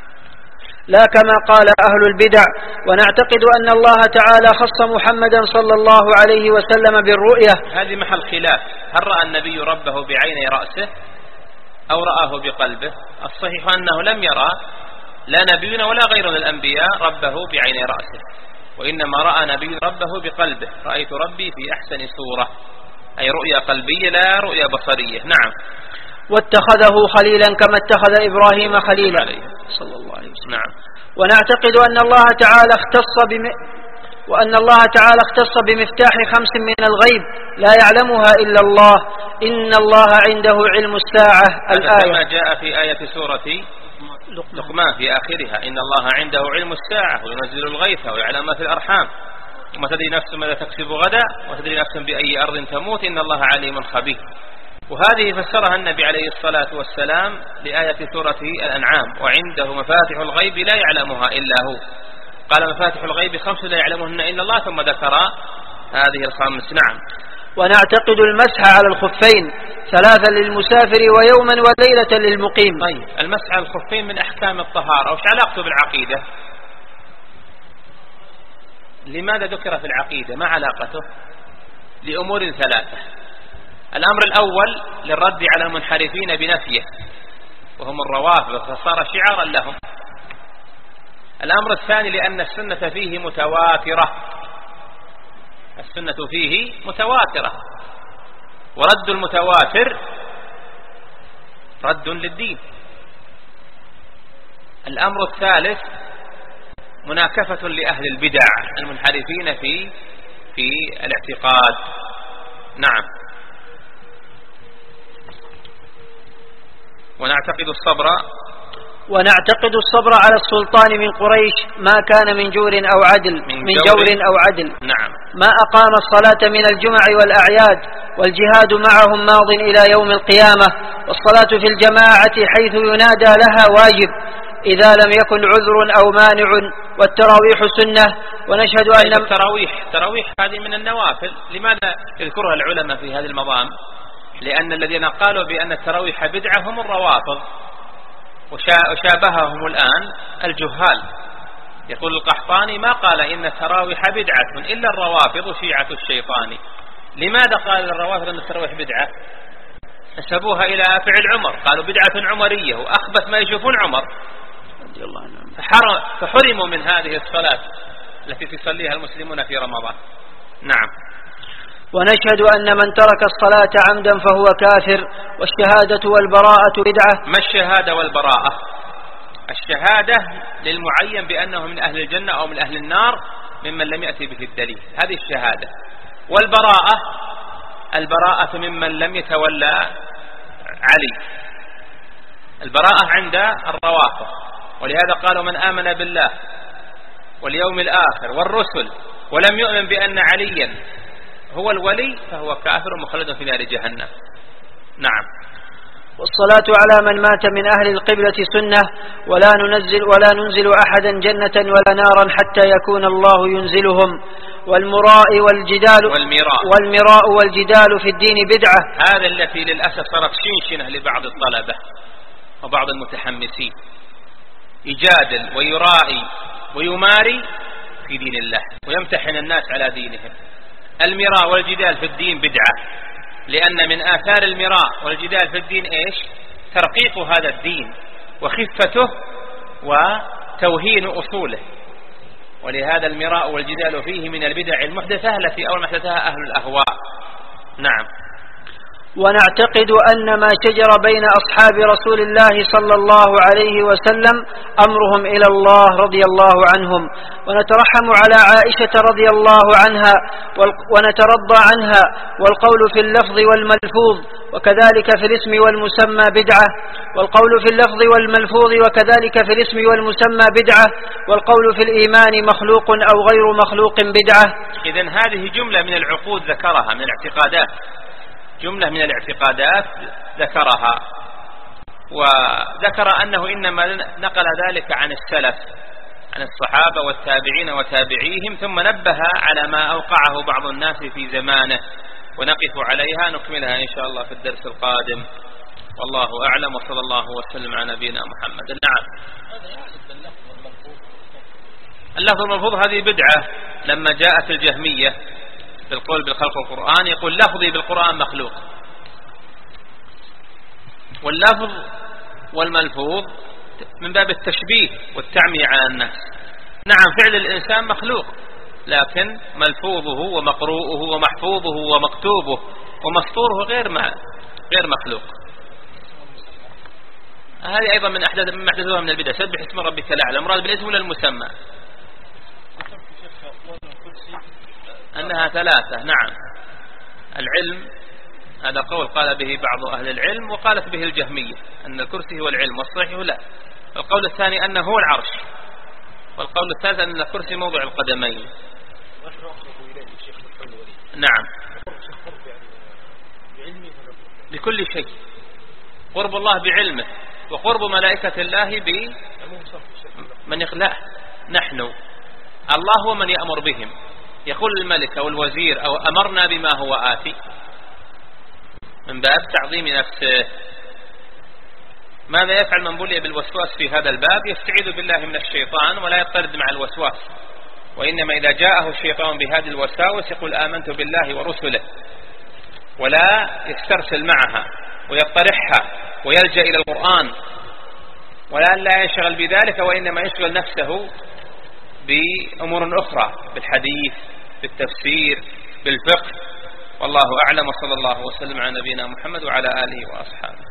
B: لا كما قال أهل البدع. ونعتقد أن الله تعالى خص محمدا صلى الله عليه وسلم بالرؤية.
A: هذه محل خلاف، هل رأى النبي ربه بعيني رأسه أو رآه بقلبه؟ الصحيح أنه لم يرى لا نبينا ولا غير من الأنبياء ربه بعيني رأسه، وإنما رأى نبي ربه بقلبه، رأيت ربي في أحسن صورة، أي رؤية قلبية لا رؤية بصرية. نعم.
B: واتخذه خليلا كما اتخذ إبراهيم خليلا صلى الله عليه وسلم.
A: نعم.
B: ونعتقد أن الله تعالى اختص بم... وأن الله تعالى اختص بمفتاح خمس من الغيب لا يعلمها إلا الله، إن الله عنده علم الساعة الآية
A: كما جاء في آية سورة لقمان في آخرها إن الله عنده علم الساعة وينزل الغيث ويعلم ما في الأرحام وما تدري نفس ماذا تكسب غدا وتدري نفس بأي أرض تموت إن الله عليم خبير. وهذه فسرها النبي عليه الصلاة والسلام لآية سورة الأنعام وعنده مفاتح الغيب لا يعلمها إلا هو، قال مفاتح الغيب خمس لا يعلمهن إلا الله، ثم ذكر هذه الخمس. نعم.
B: ونعتقد المسح على الخفين ثلاثا للمسافر ويوما وليلة للمقيم.
A: طيب المسح على الخفين من أحكام الطهارة، وش علاقته بالعقيدة؟ لماذا ذكر في العقيدة؟ ما علاقته؟ لأمور ثلاثة. الأمر الأول للرد على المنحرفين بنفيه وهم الروافض فصار شعارا لهم. الأمر الثاني لأن السنة فيه متواترة، السنة فيه متواترة، ورد المتواتر رد للدين. الأمر الثالث مناكفة لأهل البدع المنحرفين في في الاعتقاد. نعم. ونعتقد الصبر
B: ونعتقد الصبر على السلطان من قريش ما كان من جور أو عدل من, من جور أو عدل.
A: نعم.
B: ما أقام الصلاة من الجمع والأعياد والجهاد معهم ماض إلى يوم القيامة، والصلاة في الجماعة حيث ينادى لها واجب إذا لم يكن عذر أو مانع، والتراويح سنة. ونشهد أن
A: التراويح تراويح هذه من النوافل. لماذا يذكرها العلماء في هذه المضام؟ لأن الذين قالوا بأن التراويح بدعة هم الروافض، وشابههم الآن الجهال. يقول القحطاني ما قال إن التراويح بدعة إلا الروافض شيعة الشيطان. لماذا قال الروافض أن التراويح بدعة؟ نسبوها إلى فعل عمر، قالوا بدعة عمرية، وأخبث ما يشوفون عمر رضي الله عنه، فحرموا من هذه الصلاة التي تصليها المسلمون في رمضان. نعم.
B: ونشهد أن من ترك الصلاة عمدا فهو كافر، والشهادة والبراءة بدعة.
A: ما الشهادة والبراءة؟ الشهادة للمعين بأنه من أهل الجنة أو من أهل النار ممن لم يأتي به الدليل، هذه الشهادة. والبراءة البراءة ممن لم يتولى علي، البراءة عند الروافض. ولهذا قالوا من آمن بالله واليوم الآخر والرسل ولم يؤمن بأن عليا هو الولي فهو كافر مخلد في نار جهنم. نعم.
B: والصلاة على من مات من أهل القبلة سنة، ولا ننزل ولا ننزل أحدا جنة ولا نارا حتى يكون الله ينزلهم. والمراء والجدال
A: والمراء,
B: والمراء والجدال في الدين بدعة.
A: هذا التي للأسف صارت شنشنة لبعض الطلبة وبعض المتحمسين، يجادل ويرائي ويماري في دين الله ويمتحن الناس على دينهم. المراء والجدال في الدين بدعة، لأن من آثار المراء والجدال في الدين إيش؟ ترقيق هذا الدين وخفته وتوهين أصوله. ولهذا المراء والجدال فيه من البدع المحدثة التي أول محدثها أهل الأهواء. نعم.
B: ونعتقد أن ما شجر بين أصحاب رسول الله صلى الله عليه وسلم أمرهم إلى الله رضي الله عنهم، ونترحم على عائشة رضي الله عنها ونترضى عنها، والقول في اللفظ والملفوظ وكذلك في الاسم والمسمى بدعة، والقول في اللفظ والملفوظ وكذلك في الاسم والمسمى بدعة، والقول في الإيمان مخلوق أو غير مخلوق بدعة.
A: إذن هذه جملة من العقود ذكرها، من الاعتقادات، جملة من الاعتقادات ذكرها، وذكر أنه إنما نقل ذلك عن السلف، عن الصحابة والتابعين وتابعيهم، ثم نبه على ما أوقعه بعض الناس في زمانه، ونقف عليها نكملها إن شاء الله في الدرس القادم. والله أعلم، وصلى الله وسلم على نبينا محمد. نعم. اللفظ الملفوظ هذه بدعة. لما جاءت الجهمية بالقول بالخلق القرآن يقول لفظي بالقرآن مخلوق، واللفظ والملفوظ من باب التشبيه والتعمية على الناس. نعم فعل الإنسان مخلوق، لكن ملفوظه ومقروءه ومحفوظه ومكتوبه ومسطوره غير ما غير مخلوق. هذه أيضا من أحدث من أحدثها من البدع. سبح اسم ربك الأعلى، مراد بالاسم ولا المسمى؟ أنها ثلاثة. نعم. العلم هذا قول قال به بعض أهل العلم وقالت به الجهمية، أن الكرسي هو العلم، والصحيح لا. القول الثاني أنه هو العرش، والقول الثالث أن الكرسي موضع القدمين. نعم. بكل شيء، قرب الله بعلمه، وقرب ملائكة الله بمن يخلقه. نحن الله هو من يأمر بهم، يقول الملك أو الوزير أو أمرنا بما هو آتي. من باب تعظيم نفسه. ماذا يفعل من بلي بالوسواس في هذا الباب؟ يستعيذ بالله من الشيطان ولا يطرد مع الوسواس، وإنما إذا جاءه الشيطان بهذه الوساوس يقول آمنت بالله ورسله، ولا يسترسل معها ويطرحها ويلجأ إلى القرآن، ولا لا يشغل بذلك، وإنما يشغل نفسه بأمور أخرى، بالحديث، بالتفسير، بالفقه. والله أعلم، وصلى الله وسلم على نبينا محمد وعلى آله وأصحابه.